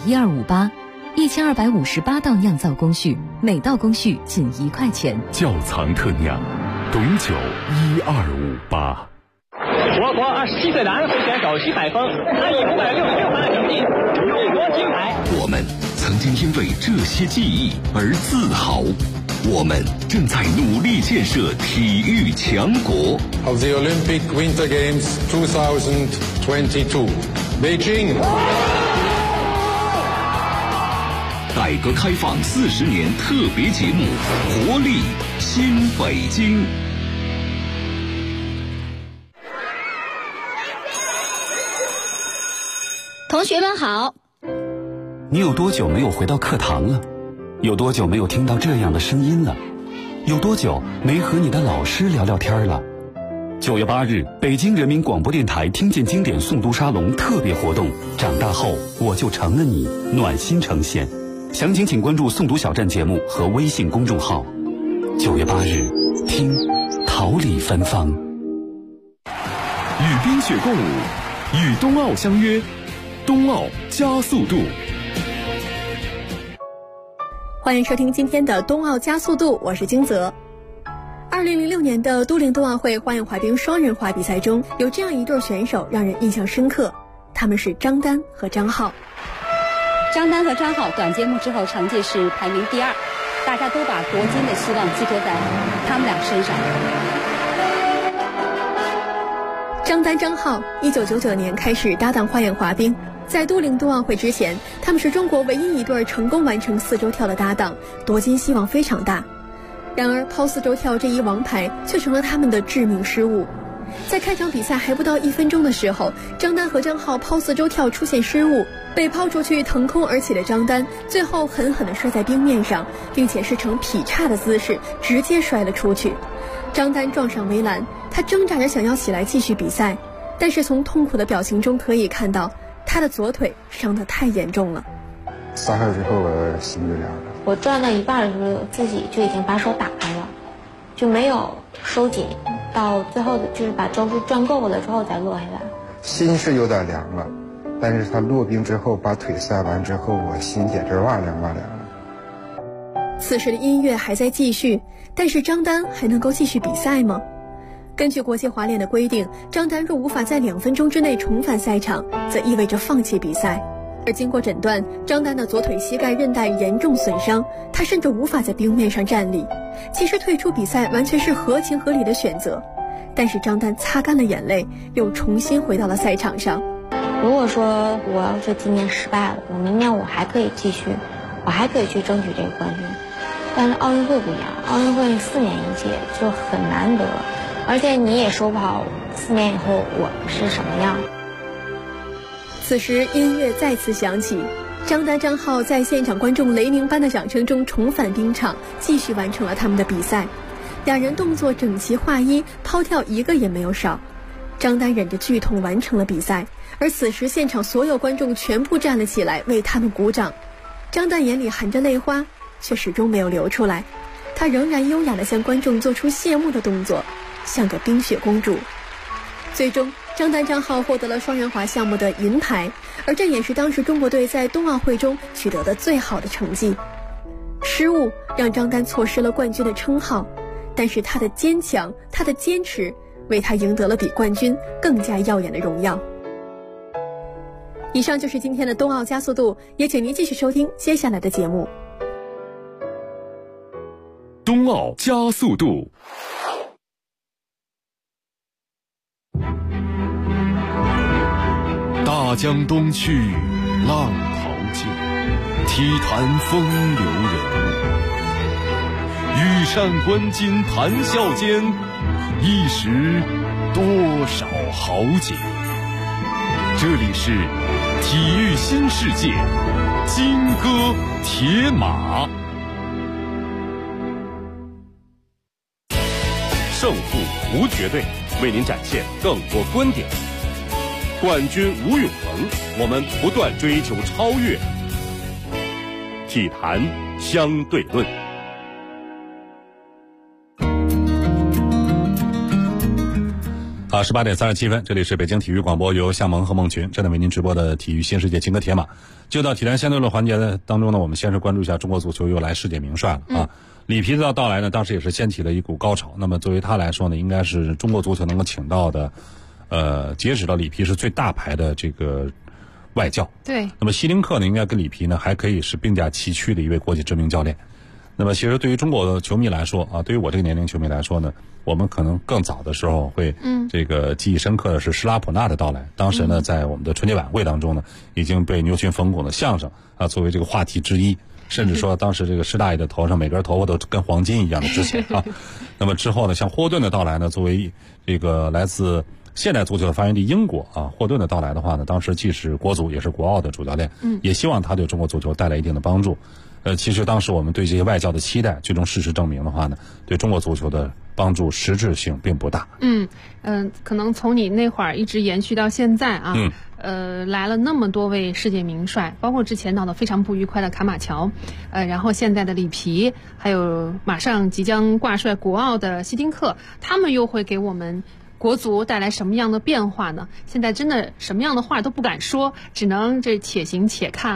1258，1258道酿造工序，每道工序仅1块钱。 窖藏特酿，董酒1258。 我国27岁的安徽选手徐海峰，他以566分的成绩荣夺金牌。 我们曾经因为这些记忆而自豪，我们正在努力建设体育强国。 Of the Olympic Winter Games 2022, Beijing。 改革开放40年特别节目，活力新北京。 同学们好。 你有多久没有回到课堂了？有多久没有听到这样的声音了？有多久没和你的老师聊聊天了？9月8日，北京人民广播电台听见经典诵读沙龙特别活动，长大后我就成了你，暖心呈现。详情请关注诵读小站节目和微信公众号。9月8日，听桃李芬芳。 与冰雪共舞，与冬奥相约，冬奥加速度。 欢迎收听今天的冬奥加速度，我是金泽。2006年的都灵冬奥会花样滑冰双人滑比赛中，有这样一对选手让人印象深刻，他们是张丹和张浩。 张丹和张浩短节目之后成绩是排名第2，大家都把夺金的希望寄托在他们俩身上。 张丹、张浩1999年开始搭档花样滑冰，在都灵冬奥会之前，他们是中国唯一一对成功完成4周跳的搭档，夺金希望非常大。然而抛4周跳这一王牌却成了他们的致命失误。在开场比赛还不到1分钟的时候，张丹和张浩抛4周跳出现失误，被抛出去腾空而起的张丹最后狠狠地摔在冰面上，并且是呈劈叉的姿势直接摔了出去。张丹撞上围栏，他挣扎着想要起来继续比赛，但是从痛苦的表情中可以看到他的左腿伤得太严重了。 撒开之后我心就凉了。 我转到一半的时候，自己就已经把手打开了，就没有收紧，到最后就是把周数转够了之后再落下来。 心是有点凉了，但是他落冰之后把腿塞完之后，我心简直哇凉哇凉了。 此时的音乐还在继续，但是张丹还能够继续比赛吗？根据国际滑联的规定，张丹若无法在2分钟之内重返赛场，则意味着放弃比赛。而经过诊断，张丹的左腿膝盖韧带严重损伤，他甚至无法在冰面上站立。其实退出比赛完全是合情合理的选择，但是张丹擦干了眼泪，又重新回到了赛场上。 如果说我要是今年失败了，我明年我还可以继续，我还可以去争取这个冠军。但是奥运会不一样，奥运会4年一届就很难得，而且你也说不好4年以后我是什么样。 此时音乐再次响起，张丹、张浩在现场观众雷鸣般的掌声中重返冰场，继续完成了他们的比赛。两人动作整齐划一，抛跳一个也没有少。张丹忍着剧痛完成了比赛，而此时现场所有观众全部站了起来为他们鼓掌。张丹眼里含着泪花，却始终没有流出来，他仍然优雅地向观众做出谢幕的动作，像个冰雪公主。最终张丹、张浩获得了双人滑项目的银牌，而这也是当时中国队在冬奥会中取得的最好的成绩。失误让张丹错失了冠军的称号，但是他的坚强，他的坚持，为他赢得了比冠军更加耀眼的荣耀。以上就是今天的冬奥加速度，也请您继续收听接下来的节目。 冬奥加速度。大江东去，浪淘尽，体坛风流人物。羽扇纶巾谈笑间，一时多少豪杰。这里是体育新世界，金戈铁马。胜负无绝对，为您展现更多观点。冠军无永恒，我们不断追求超越。体坛相对论。 18点37分，这里是北京体育广播，由向萌和孟群正在为您直播的体育新世界金戈铁马。就到体坛相对论环节的当中呢，我们先是关注一下中国足球又来世界名帅了啊。里皮的到来呢，当时也是掀起了一股高潮。那么作为他来说呢，应该是中国足球能够请到的截止到里皮是最大牌的这个外教。 对。 那么希林克呢，应该跟里皮呢还可以是并驾齐驱的一位国际知名教练。那么其实对于中国的球迷来说啊，对于我这个年龄球迷来说呢，我们可能更早的时候会这个记忆深刻的是施拉普纳的到来。当时呢，在我们的春节晚会当中呢，已经被牛群冯巩的相声啊作为这个话题之一。甚至说当时这个施大爷的头上每根头发都跟黄金一样的值钱啊。那么之后呢，像霍顿的到来呢，作为这个来自现代足球的发源地英国啊，霍顿的到来的话呢，当时既是国足也是国奥的主教练，也希望他对中国足球带来一定的帮助。其实当时我们对这些外教的期待，最终事实证明的话呢，对中国足球的帮助实质性并不大。 可能从你那会儿一直延续到现在啊，来了那么多位世界名帅，包括之前闹得非常不愉快的卡马乔，然后现在的里皮，还有马上即将挂帅国奥的希丁克，他们又会给我们国足带来什么样的变化呢？现在真的什么样的话都不敢说，只能这且行且看了。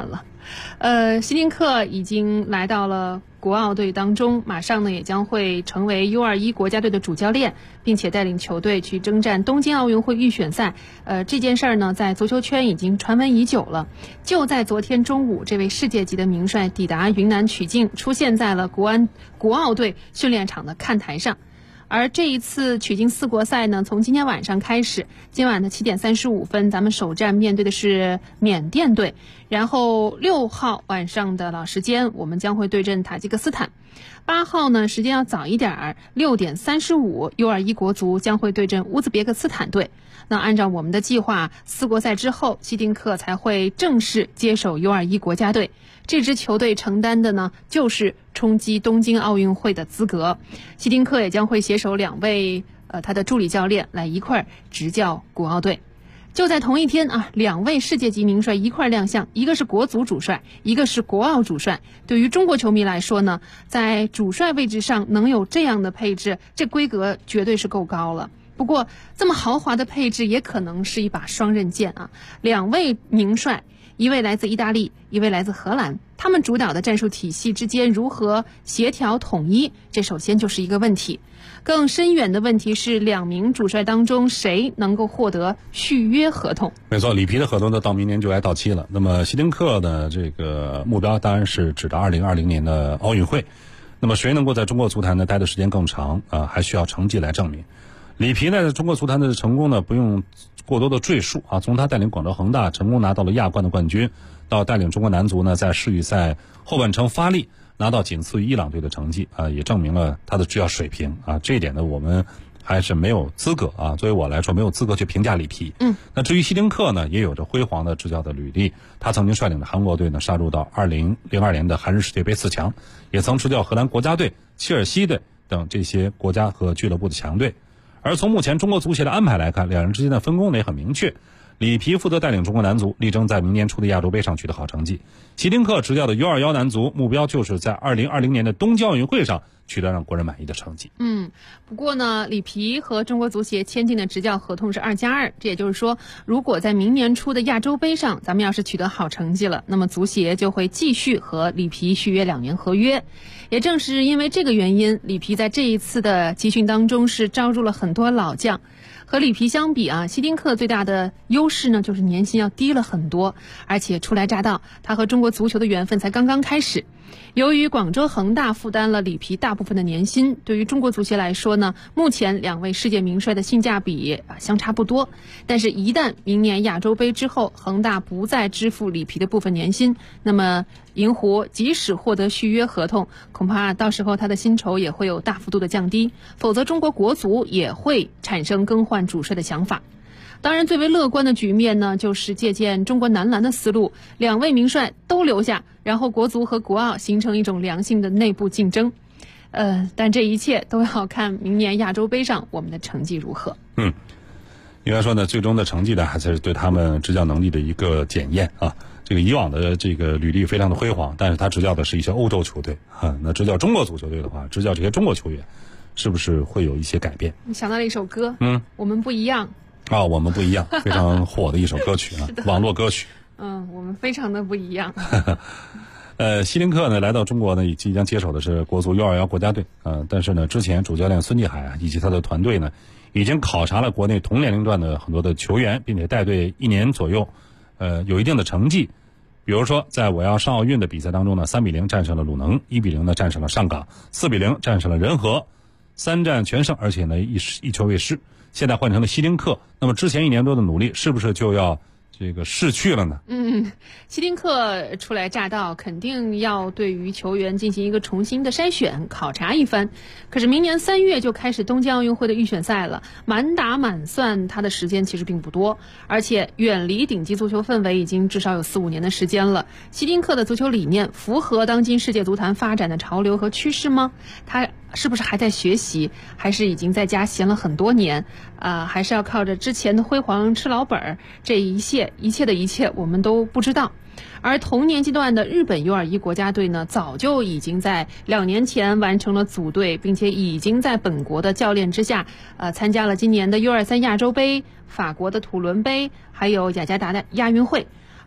希丁克已经来到了国奥队当中，马上呢也将会成为 U21 国家队的主教练，并且带领球队去征战东京奥运会预选赛。这件事儿呢，在足球圈已经传闻已久了。就在昨天中午，这位世界级的名帅抵达云南曲靖，出现在了国奥队训练场的看台上。而这一次曲靖4国赛呢，从今天晚上开始，今晚的7点35分，咱们首战面对的是缅甸队，然后6号晚上的老时间，我们将会对阵塔吉克斯坦。8号呢，时间要早一点，6点35 U21 国足将会对阵乌兹别克斯坦队。那按照我们的计划，4国赛之后，希丁克才会正式接手 U21 国家队。这支球队承担的呢，就是冲击东京奥运会的资格。希丁克也将会携手2位他的助理教练来一块儿执教国奥队。就在同一天啊，2位世界级名帅一块亮相，一个是国足主帅，一个是国奥主帅。对于中国球迷来说呢，在主帅位置上能有这样的配置，这规格绝对是够高了。不过这么豪华的配置也可能是一把双刃剑啊。2位名帅，一位来自意大利，一位来自荷兰，他们主导的战术体系之间如何协调统一，这首先就是一个问题。更深远的问题是2名主帅当中谁能够获得续约合同。 没错，里皮的合同呢到明年就该到期了。那么希丁克的这个目标当然是指的2020年的奥运会。那么谁能够在中国足坛呢待的时间更长还需要成绩来证明。里皮呢在中国足坛的成功呢不用过多的赘述从他带领广州恒大成功拿到了亚冠的冠军，到带领中国男足呢在世预赛后半程发力拿到仅次于伊朗队的成绩也证明了他的执教水平这一点呢我们还是没有资格作为我来说没有资格去评价里皮。那至于希丁克呢，也有着辉煌的执教的履历，他曾经率领的韩国队呢杀入到2002年的韩日世界杯4强，也曾执教荷兰国家队、切尔西队等这些国家和俱乐部的强队。而从目前中国足协的安排来看，两人之间的分工呢也很明确。里皮负责带领中国男足力争在明年初的亚洲杯上取得好成绩，希丁克执教的 U21 男足目标就是在2020年的东京奥运会上取得让国人满意的成绩。 不过呢，里皮和中国足协签订的执教合同是2+2，这也就是说，如果在明年初的亚洲杯上咱们要是取得好成绩了，那么足协就会继续和里皮续约2年合约。也正是因为这个原因，里皮在这一次的集训当中是招入了很多老将。和里皮相比希丁克最大的优势呢，就是年薪要低了很多，而且初来乍到，他和中国足球的缘分才刚刚开始。由于广州恒大负担了里皮大部分的年薪，对于中国足协来说呢，目前2位世界名帅的性价比相差不多。但是一旦明年亚洲杯之后，恒大不再支付里皮的部分年薪，那么银狐即使获得续约合同，恐怕到时候他的薪酬也会有大幅度的降低，否则中国国足也会产生更换主帅的想法。当然最为乐观的局面呢，就是借鉴中国男篮的思路，2位名帅都留下，然后国足和国奥形成一种良性的内部竞争。但这一切都要看明年亚洲杯上我们的成绩如何。 应该说呢，最终的成绩呢还是对他们执教能力的一个检验这个以往的这个履历非常的辉煌，但是他执教的是一些欧洲球队那执教中国足球队的话，执教这些中国球员是不是会有一些改变？ 你想到了一首歌我们不一样我们不一样，非常火的一首歌曲网络歌曲。 我们非常的不一样。 希丁克呢来到中国呢，即将接手的是国足 U21 国家队但是呢，之前主教练孙继海以及他的团队呢，已经考察了国内同年龄段的很多的球员，并且带队1年左右，有一定的成绩。比如说，在我要上奥运的比赛当中呢，3-0战胜了鲁能，1-0呢战胜了上港，4-0战胜了仁和，3战全胜，而且呢一球未失。现在换成了希丁克，那么之前1年多的努力是不是就要这个逝去了呢？ 希丁克初来乍到，肯定要对于球员进行一个重新的筛选考察一番。可是明年3月就开始东京奥运会的预选赛了，满打满算他的时间其实并不多，而且远离顶级足球氛围已经至少有4-5年的时间了。希丁克的足球理念符合当今世界足坛发展的潮流和趋势吗？他是不是还在学习，还是已经在家闲了很多年还是要靠着之前的辉煌吃老本？这一切的一切我们都不知道。而同年阶段的日本 U21 国家队呢，早就已经在2年前完成了组队，并且已经在本国的教练之下参加了今年的 U23 亚洲杯、法国的土伦杯，还有雅加达的亚运会。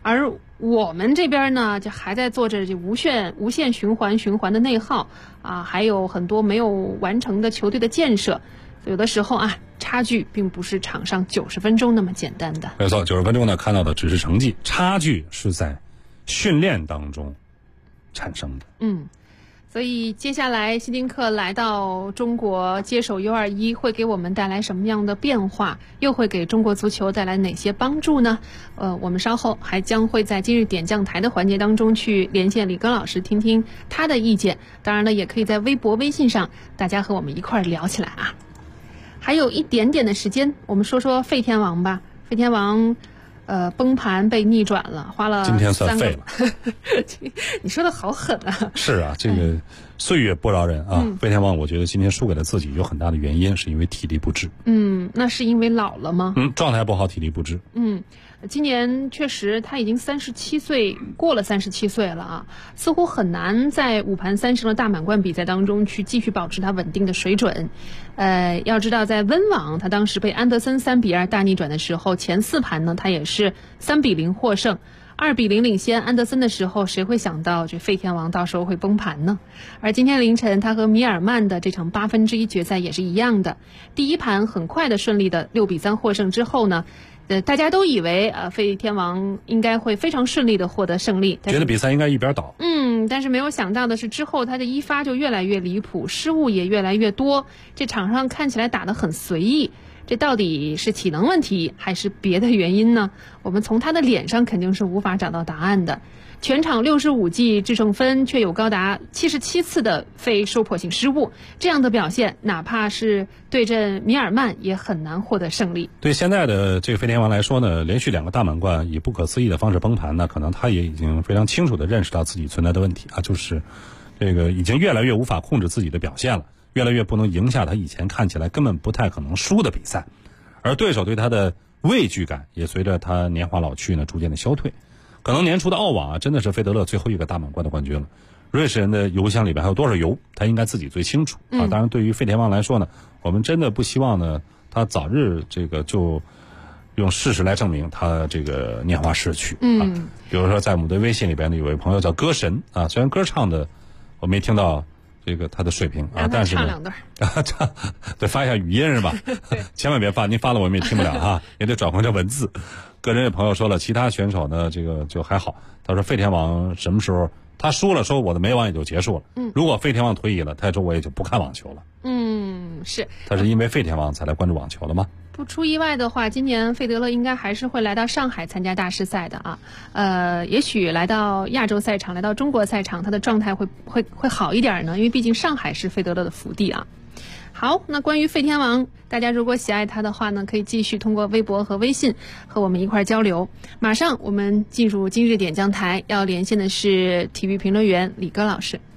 而我们这边呢，就还在做着这无限循环的内耗啊，还有很多没有完成的球队的建设。有的时候啊，差距并不是场上90分钟那么简单的。 没错，90分钟呢看到的只是成绩，差距是在训练当中产生的。 所以接下来希丁克来到中国接手 U21 会给我们带来什么样的变化，又会给中国足球带来哪些帮助呢？我们稍后还将会在今日点将台的环节当中去连线李根老师，听听他的意见。当然了，也可以在微博微信上大家和我们一块儿聊起来啊。还有一点点的时间，我们说说费天王吧。费天王崩盘被逆转了，花了今天算废了。 你说的好狠啊！ 是啊，这个岁月不饶人啊。费天王我觉得今天输给了自己，有很大的原因是因为体力不支。 那是因为老了吗？ 状态不好，体力不支。 今年确实他已经37岁，过了37岁了啊，似乎很难在5盘3胜的大满贯比赛当中去继续保持他稳定的水准。要知道在温网他当时被安德森3-2大逆转的时候，前4盘呢他也是3-0获胜，2-0领先安德森的时候，谁会想到这费天王到时候会崩盘呢？而今天凌晨他和米尔曼的这场1/8决赛也是一样的，第一盘很快的顺利的6-3获胜之后呢，大家都以为费天王应该会非常顺利的获得胜利， 觉得比赛应该一边倒。 但是没有想到的是，之后他的一发就越来越离谱，失误也越来越多，这场上看起来打得很随意。这到底是体能问题还是别的原因呢？我们从他的脸上肯定是无法找到答案的。全场65记制胜分，却有高达77次的非收破性失误，这样的表现，哪怕是对阵米尔曼也很难获得胜利。 对现在的这个费天王来说呢，连续2个大满贯以不可思议的方式崩盘呢，可能他也已经非常清楚地认识到自己存在的问题啊，就是这个已经越来越无法控制自己的表现了，越来越不能赢下他以前看起来根本不太可能输的比赛，而对手对他的畏惧感也随着他年华老去呢逐渐的消退。可能年初的澳网啊，真的是费德勒最后一个大满贯的冠军了。瑞士人的油箱里边还有多少油，他应该自己最清楚啊。当然，对于费天王来说呢，我们真的不希望呢他早日这个就用事实来证明他这个年华逝去啊。比如说在我们的微信里边呢，有位朋友叫歌神啊，虽然歌唱的我没听到这个他的水平啊，但是呢，唱对发一下语音是吧？千万别发，您发了我们也听不了啊，也得转换成文字。个人的朋友说了，其他选手呢，这个就还好。他说费天王什么时候他输了，说我的美网也就结束了。如果费天王退役了，他说我也就不看网球了。 是。 他是因为费天王才来关注网球的吗？ 不出意外的话，今年费德勒应该还是会来到上海参加大师赛的啊。也许来到亚洲赛场，来到中国赛场，他的状态会好一点呢，因为毕竟上海是费德勒的福地啊。好，那关于费天王，大家如果喜爱他的话呢，可以继续通过微博和微信和我们一块交流。马上我们进入今日点将台，要连线的是体育评论员李戈老师。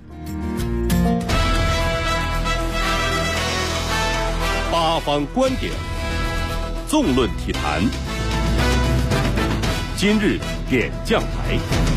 八方观点，纵论体坛，今日点将台。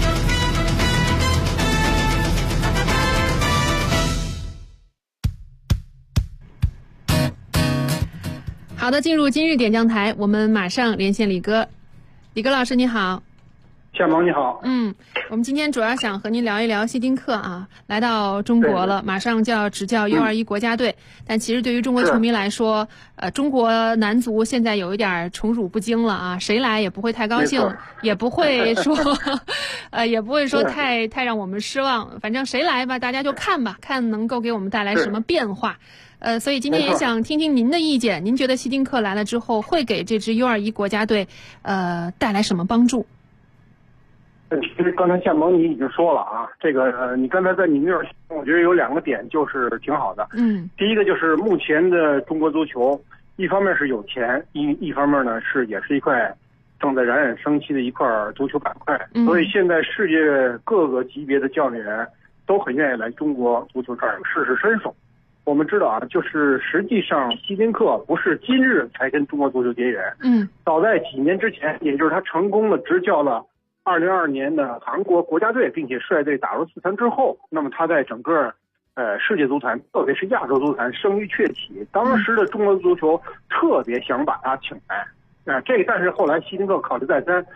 好的，进入今日点将台，我们马上连线李戈。李戈老师你好。 夏萌你好。 我们今天主要想和您聊一聊希丁克啊，来到中国了，马上就要执教 U21 国家队。但其实对于中国球迷来说，中国男足现在有一点宠辱不惊了啊，谁来也不会太高兴，也不会说也不会说太让我们失望。反正谁来吧，大家就看吧，看能够给我们带来什么变化。所以今天也想听听您的意见，您觉得希丁克来了之后会给这支 U21 国家队带来什么帮助？ 其实刚才夏萌你已经说了啊，这个你刚才在你那儿，我觉得有2个点就是挺好的。第一个就是目前的中国足球，一方面是有钱，一方面呢也是一块正在冉冉升起的一块足球板块，所以现在世界各个级别的教练员都很愿意来中国足球这儿试试身手。我们知道啊，就是实际上希丁克不是今日才跟中国足球结缘，早在几年之前，也就是他成功的执教了2022年的韩国国家队，并且率队打入4强之后，那么他在整个世界足坛，特别是亚洲足坛声誉鹊起。当时的中国足球特别想把他请来，但是后来希丁克考虑再三，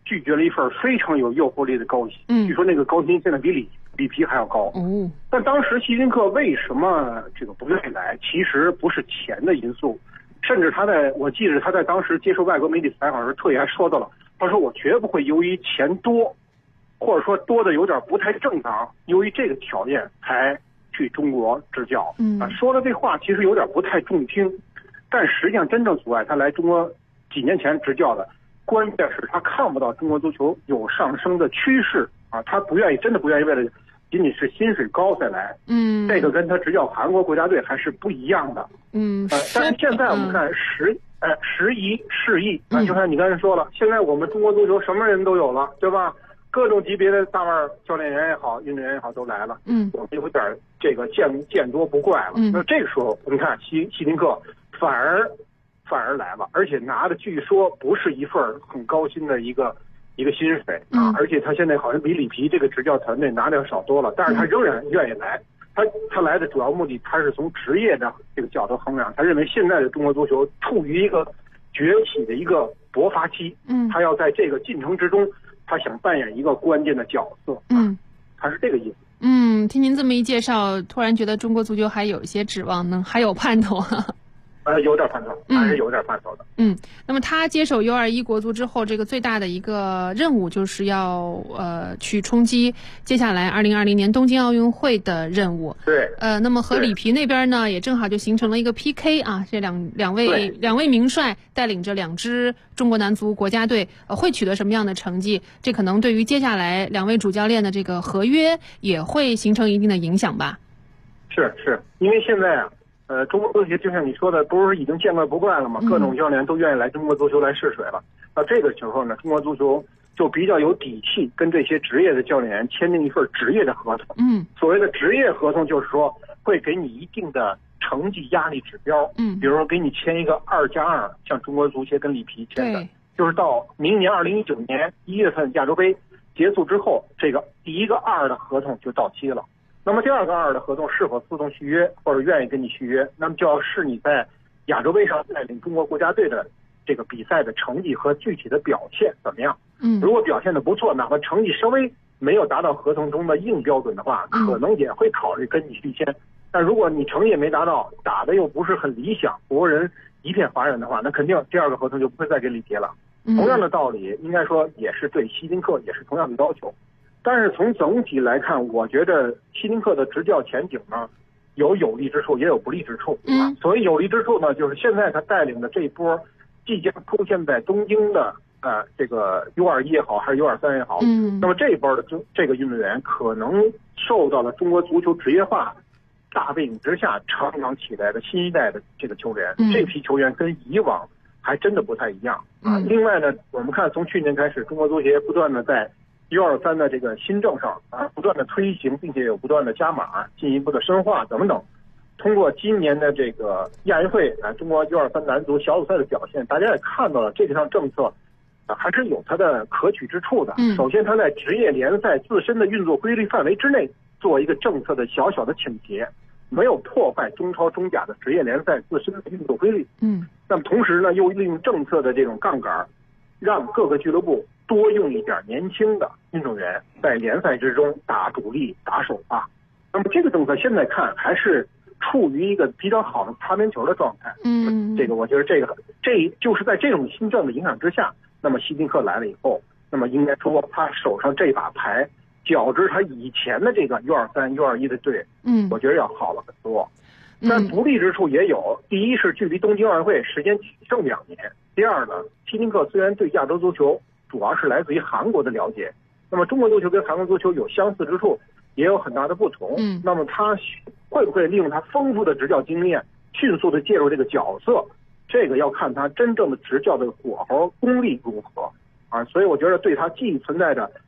拒绝了一份非常有诱惑力的高薪。据说那个高薪现在比里皮还要高。但当时希丁克为什么这个不愿意来？其实不是钱的因素，甚至我记得他在当时接受外国媒体采访时特意还说到了，他说我绝不会由于钱多，或者说多的有点不太正常，由于这个条件才去中国执教。说的这话其实有点不太中听，但实际上真正阻碍他来中国几年前执教的，关键是他看不到中国足球有上升的趋势啊，他真的不愿意为了仅仅是薪水高再来。这个跟他执教韩国国家队还是不一样的。但是现在我们看时移世易啊，就像你刚才说了，现在我们中国足球什么人都有了，对吧？各种级别的大腕教练员也好，运动员也好都来了。我们有点这个见多不怪了。那这个时候我们看希丁克反而来了，而且拿的据说不是一份很高薪的一个薪水啊，而且他现在好像比里皮这个执教团队拿的要少多了，但是他仍然愿意来。他来的主要目的，他是从职业的这个角度衡量，他认为现在的中国足球处于一个崛起的一个勃发期，他要在这个进程之中，他想扮演一个关键的角色。他是这个意思。 听您这么一介绍，突然觉得中国足球还有一些指望呢，还有盼头啊。 有点盼头，还是有点盼头的。 那么他接手U21国足之后，这个最大的一个任务就是要去冲击接下来2020年东京奥运会的任务。 对。 那么和里皮那边呢，也正好就形成了一个 PK 啊，这两位名帅带领着2支中国男足国家队会取得什么样的成绩？这可能对于接下来2位主教练的这个合约也会形成一定的影响吧？ 是，因为现在中国足球就像你说的，不是已经见怪不怪了吗？各种教练都愿意来中国足球来试水了。到这个时候呢，中国足球就比较有底气跟这些职业的教练员签订一份职业的合同。所谓的职业合同就是说会给你一定的成绩压力指标。比如说给你签一个2+2，像中国足协跟里皮签的，就是到明年2019年1月份亚洲杯结束之后，这个第一个2的合同就到期了。那么第二个2的合同是否自动续约或者愿意跟你续约，那么就要视你在亚洲杯上带领中国国家队的这个比赛的成绩和具体的表现怎么样。如果表现的不错，哪怕成绩稍微没有达到合同中的硬标准的话，可能也会考虑跟你续签。但如果你成绩也没达到，打的又不是很理想，国人一片哗然的话，那肯定第二个合同就不会再给里皮了。同样的道理，应该说也是对希丁克也是同样的要求。但是从整体来看，我觉得希丁克的执教前景呢，有利之处，也有不利之处。所谓有利之处呢，就是现在他带领的这一波即将出现在东京的这个 U21也好，还是 U23也好，那么这一波的这个运动员可能受到了中国足球职业化大背景之下成长起来的新一代的这个球员。这批球员跟以往还真的不太一样啊。另外呢，我们看从去年开始，中国足协不断的在U23的这个新政上不断的推行，并且有不断的加码、进一步的深化等等。通过今年的这个亚运会中国U23男足小组赛的表现，大家也看到了这项政策还是有它的可取之处的。首先，它在职业联赛自身的运作规律范围之内做一个政策的小小的倾斜，没有破坏中超、中甲的职业联赛自身的运作规律。那么同时呢，又利用政策的这种杠杆，让各个俱乐部多用一点年轻的运动员在联赛之中打主力、打首发。那么这个政策现在看还是处于一个比较好的擦边球的状态。这个我觉得这就是在这种新政的影响之下，那么希丁克来了以后，那么应该说他手上这把牌较之他以前的这个 U23、U21的队，我觉得要好了很多。但不利之处也有，第一是距离东京奥运会时间仅剩2年，第二呢，希丁克虽然对亚洲足球主要是来自于韩国的了解，那么中国足球跟韩国足球有相似之处，也有很大的不同。那么他会不会利用他丰富的执教经验，迅速的介入这个角色？这个要看他真正的执教的火候功力如何啊。所以我觉得对他既存在着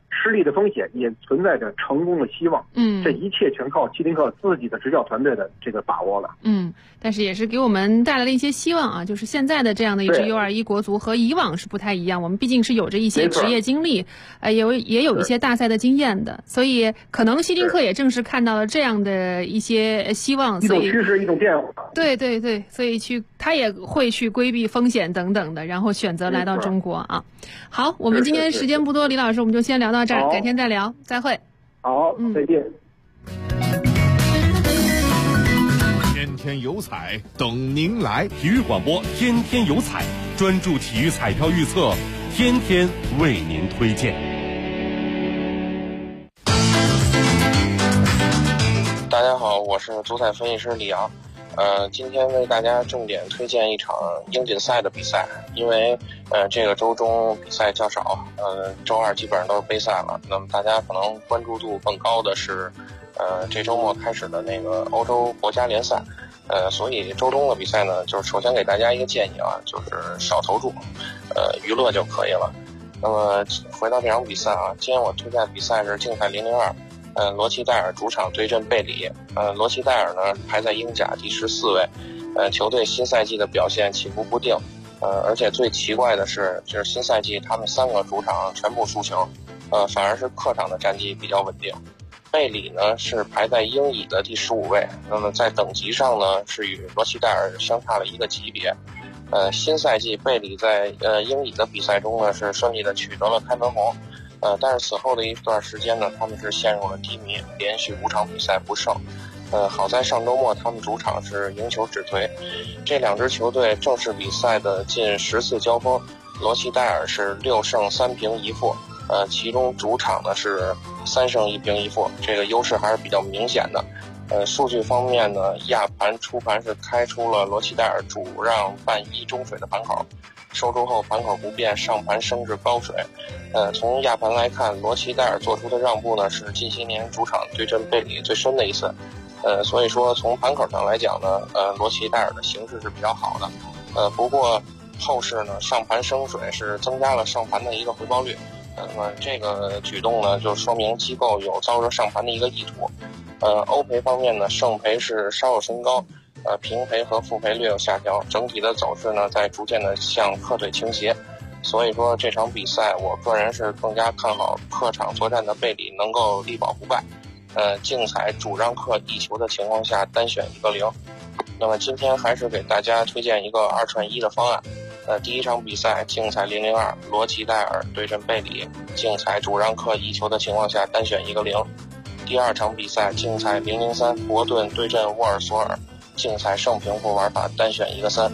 失利的风险，也存在着成功的希望。这一切全靠希林克自己的执教团队的这个把握了。 但是也是给我们带来了一些希望啊，就是现在的这样的一支 U21国足和以往是不太一样，我们毕竟是有着一些职业经历，也有一些大赛的经验的，所以可能希林克也正是看到了这样的一些希望， 一种趋势，一种变化。 对，所以他也会去规避风险等等的，然后选择来到中国啊。好，我们今天时间不多，李老师我们就先聊到这儿，改天再聊，再会。 好，再见。 天天有彩等您来，体育广播天天有彩，专注体育彩票预测，天天为您推荐。 大家好，我是足彩分析师李阳。今天为大家重点推荐一场英锦赛的比赛，因为这个周中比赛较少，周二基本上都是杯赛了。那么大家可能关注度更高的是这周末开始的那个欧洲国家联赛。所以周中的比赛呢，就是首先给大家一个建议啊，就是少投注，娱乐就可以了。那么回到这场比赛啊，今天我推荐的比赛是竞彩002。罗齐戴尔主场对阵贝里。罗齐戴尔呢排在英甲第14位，球队新赛季的表现起伏不定，而且最奇怪的是，就是新赛季他们3个主场全部输球，反而是客场的战绩比较稳定。贝里呢是排在英乙的第15位，那么在等级上呢是与罗齐戴尔相差了一个级别。新赛季贝里在英乙的比赛中呢是顺利的取得了开门红。但是此后的一段时间呢，他们是陷入了低迷，连续5场比赛不胜。好在上周末他们主场是赢球止颓。这2支球队正式比赛的近10次交锋，罗齐戴尔是6胜3平1负，其中主场呢是3胜1平1负，这个优势还是比较明显的。数据方面呢，亚盘初盘是开出了罗齐戴尔主让半一中水的盘口，收出后盘口不变，上盘升至高水。从亚盘来看，罗齐戴尔做出的让步呢是近些年主场对阵贝里最深的一次。所以说从盘口上来讲呢，罗齐戴尔的形势是比较好的。不过后市呢上盘升水是增加了上盘的一个回报率。那么这个举动呢就说明机构有招惹上盘的一个意图。欧赔方面呢，胜赔是稍有升高，平赔和负赔略有下调，整体的走势呢在逐渐的向客队倾斜。所以说这场比赛我个人是更加看好客场作战的贝里能够力保不败。竞彩主让客1球的情况下单选1个0。那么今天还是给大家推荐一个2串1的方案。第一场比赛竞彩002，罗齐戴尔对阵贝里，竞彩主让客1球的情况下单选1个0。第2场比赛竞彩003，伯顿对阵沃尔索尔，竞彩胜平负玩法单选1个3。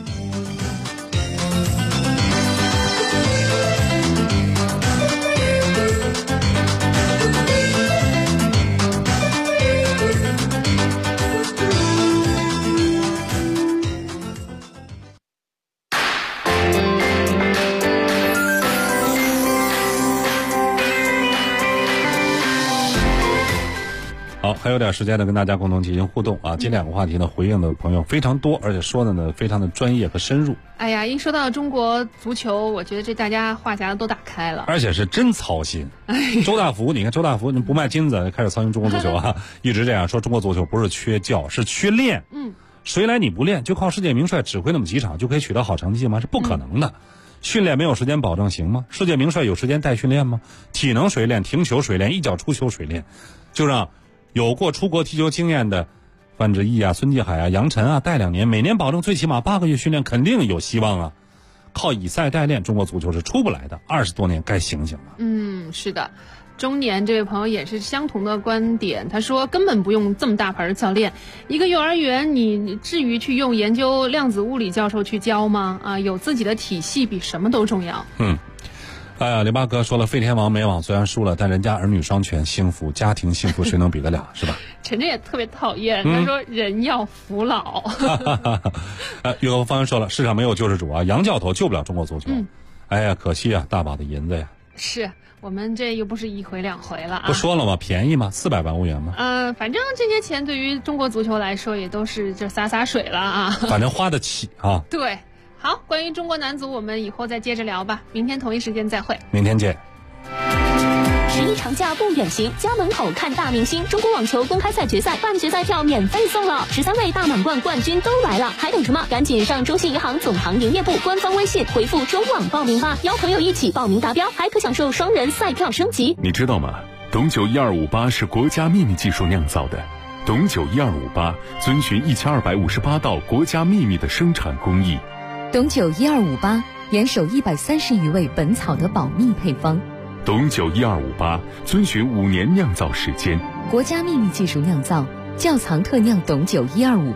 好，还有点时间呢，跟大家共同进行互动啊。这2个话题呢，回应的朋友非常多，而且说的呢非常的专业和深入。 哎呀，一说到中国足球，我觉得这大家话匣子都打开了， 而且是真操心。周大福，你看周大福不卖金子，开始操心中国足球啊，一直这样说，中国足球不是缺教，是缺练。谁来你不练，就靠世界名帅指挥那么几场就可以取得好成绩吗？是不可能的。训练没有时间保证行吗？世界名帅有时间带训练吗？体能谁练？停球谁练？一脚出球谁练？就让有过出国踢球经验的范志毅啊、孙继海啊、杨晨啊带2年，每年保证最起码8个月训练，肯定有希望啊。靠以赛代练，中国足球是出不来的。20多年该醒醒了。 是的。中年这位朋友也是相同的观点，他说根本不用这么大牌的教练，一个幼儿园你至于去用研究量子物理教授去教吗？有自己的体系比什么都重要。 哎呀，刘八哥说了，废天王美网虽然输了，但人家儿女双全，幸福家庭幸福谁能比得了，是吧？ 陈真也特别讨厌，他说人要服老。 玉和方说了，世上没有救世主啊，洋教头救不了中国足球。哎呀，可惜啊，大把的银子呀。 是我们这又不是1回2回了啊！ 不说了吗？便宜吗？400万欧元吗？ 反正这些钱对于中国足球来说也都是就洒水了啊。 反正花得起啊。 对，好，关于中国男足，我们以后再接着聊吧。明天同一时间再会。 明天见。 11长假不远行，家门口看大明星。中国网球公开赛决赛半决赛票免费送了，13位大满贯冠军都来了，还等什么？赶紧上中信银行总行营业部官方微信回复中网报名吧，邀朋友一起报名达标，还可享受双人赛票升级。 你知道吗？董酒1258是国家秘密技术酿造的，董酒1258遵循1258道国家秘密的生产工艺。 董酒1258严守130余位本草的保密配方。 董酒1258遵循5年酿造时间， 国家秘密技术酿造，窖藏特酿董酒1258。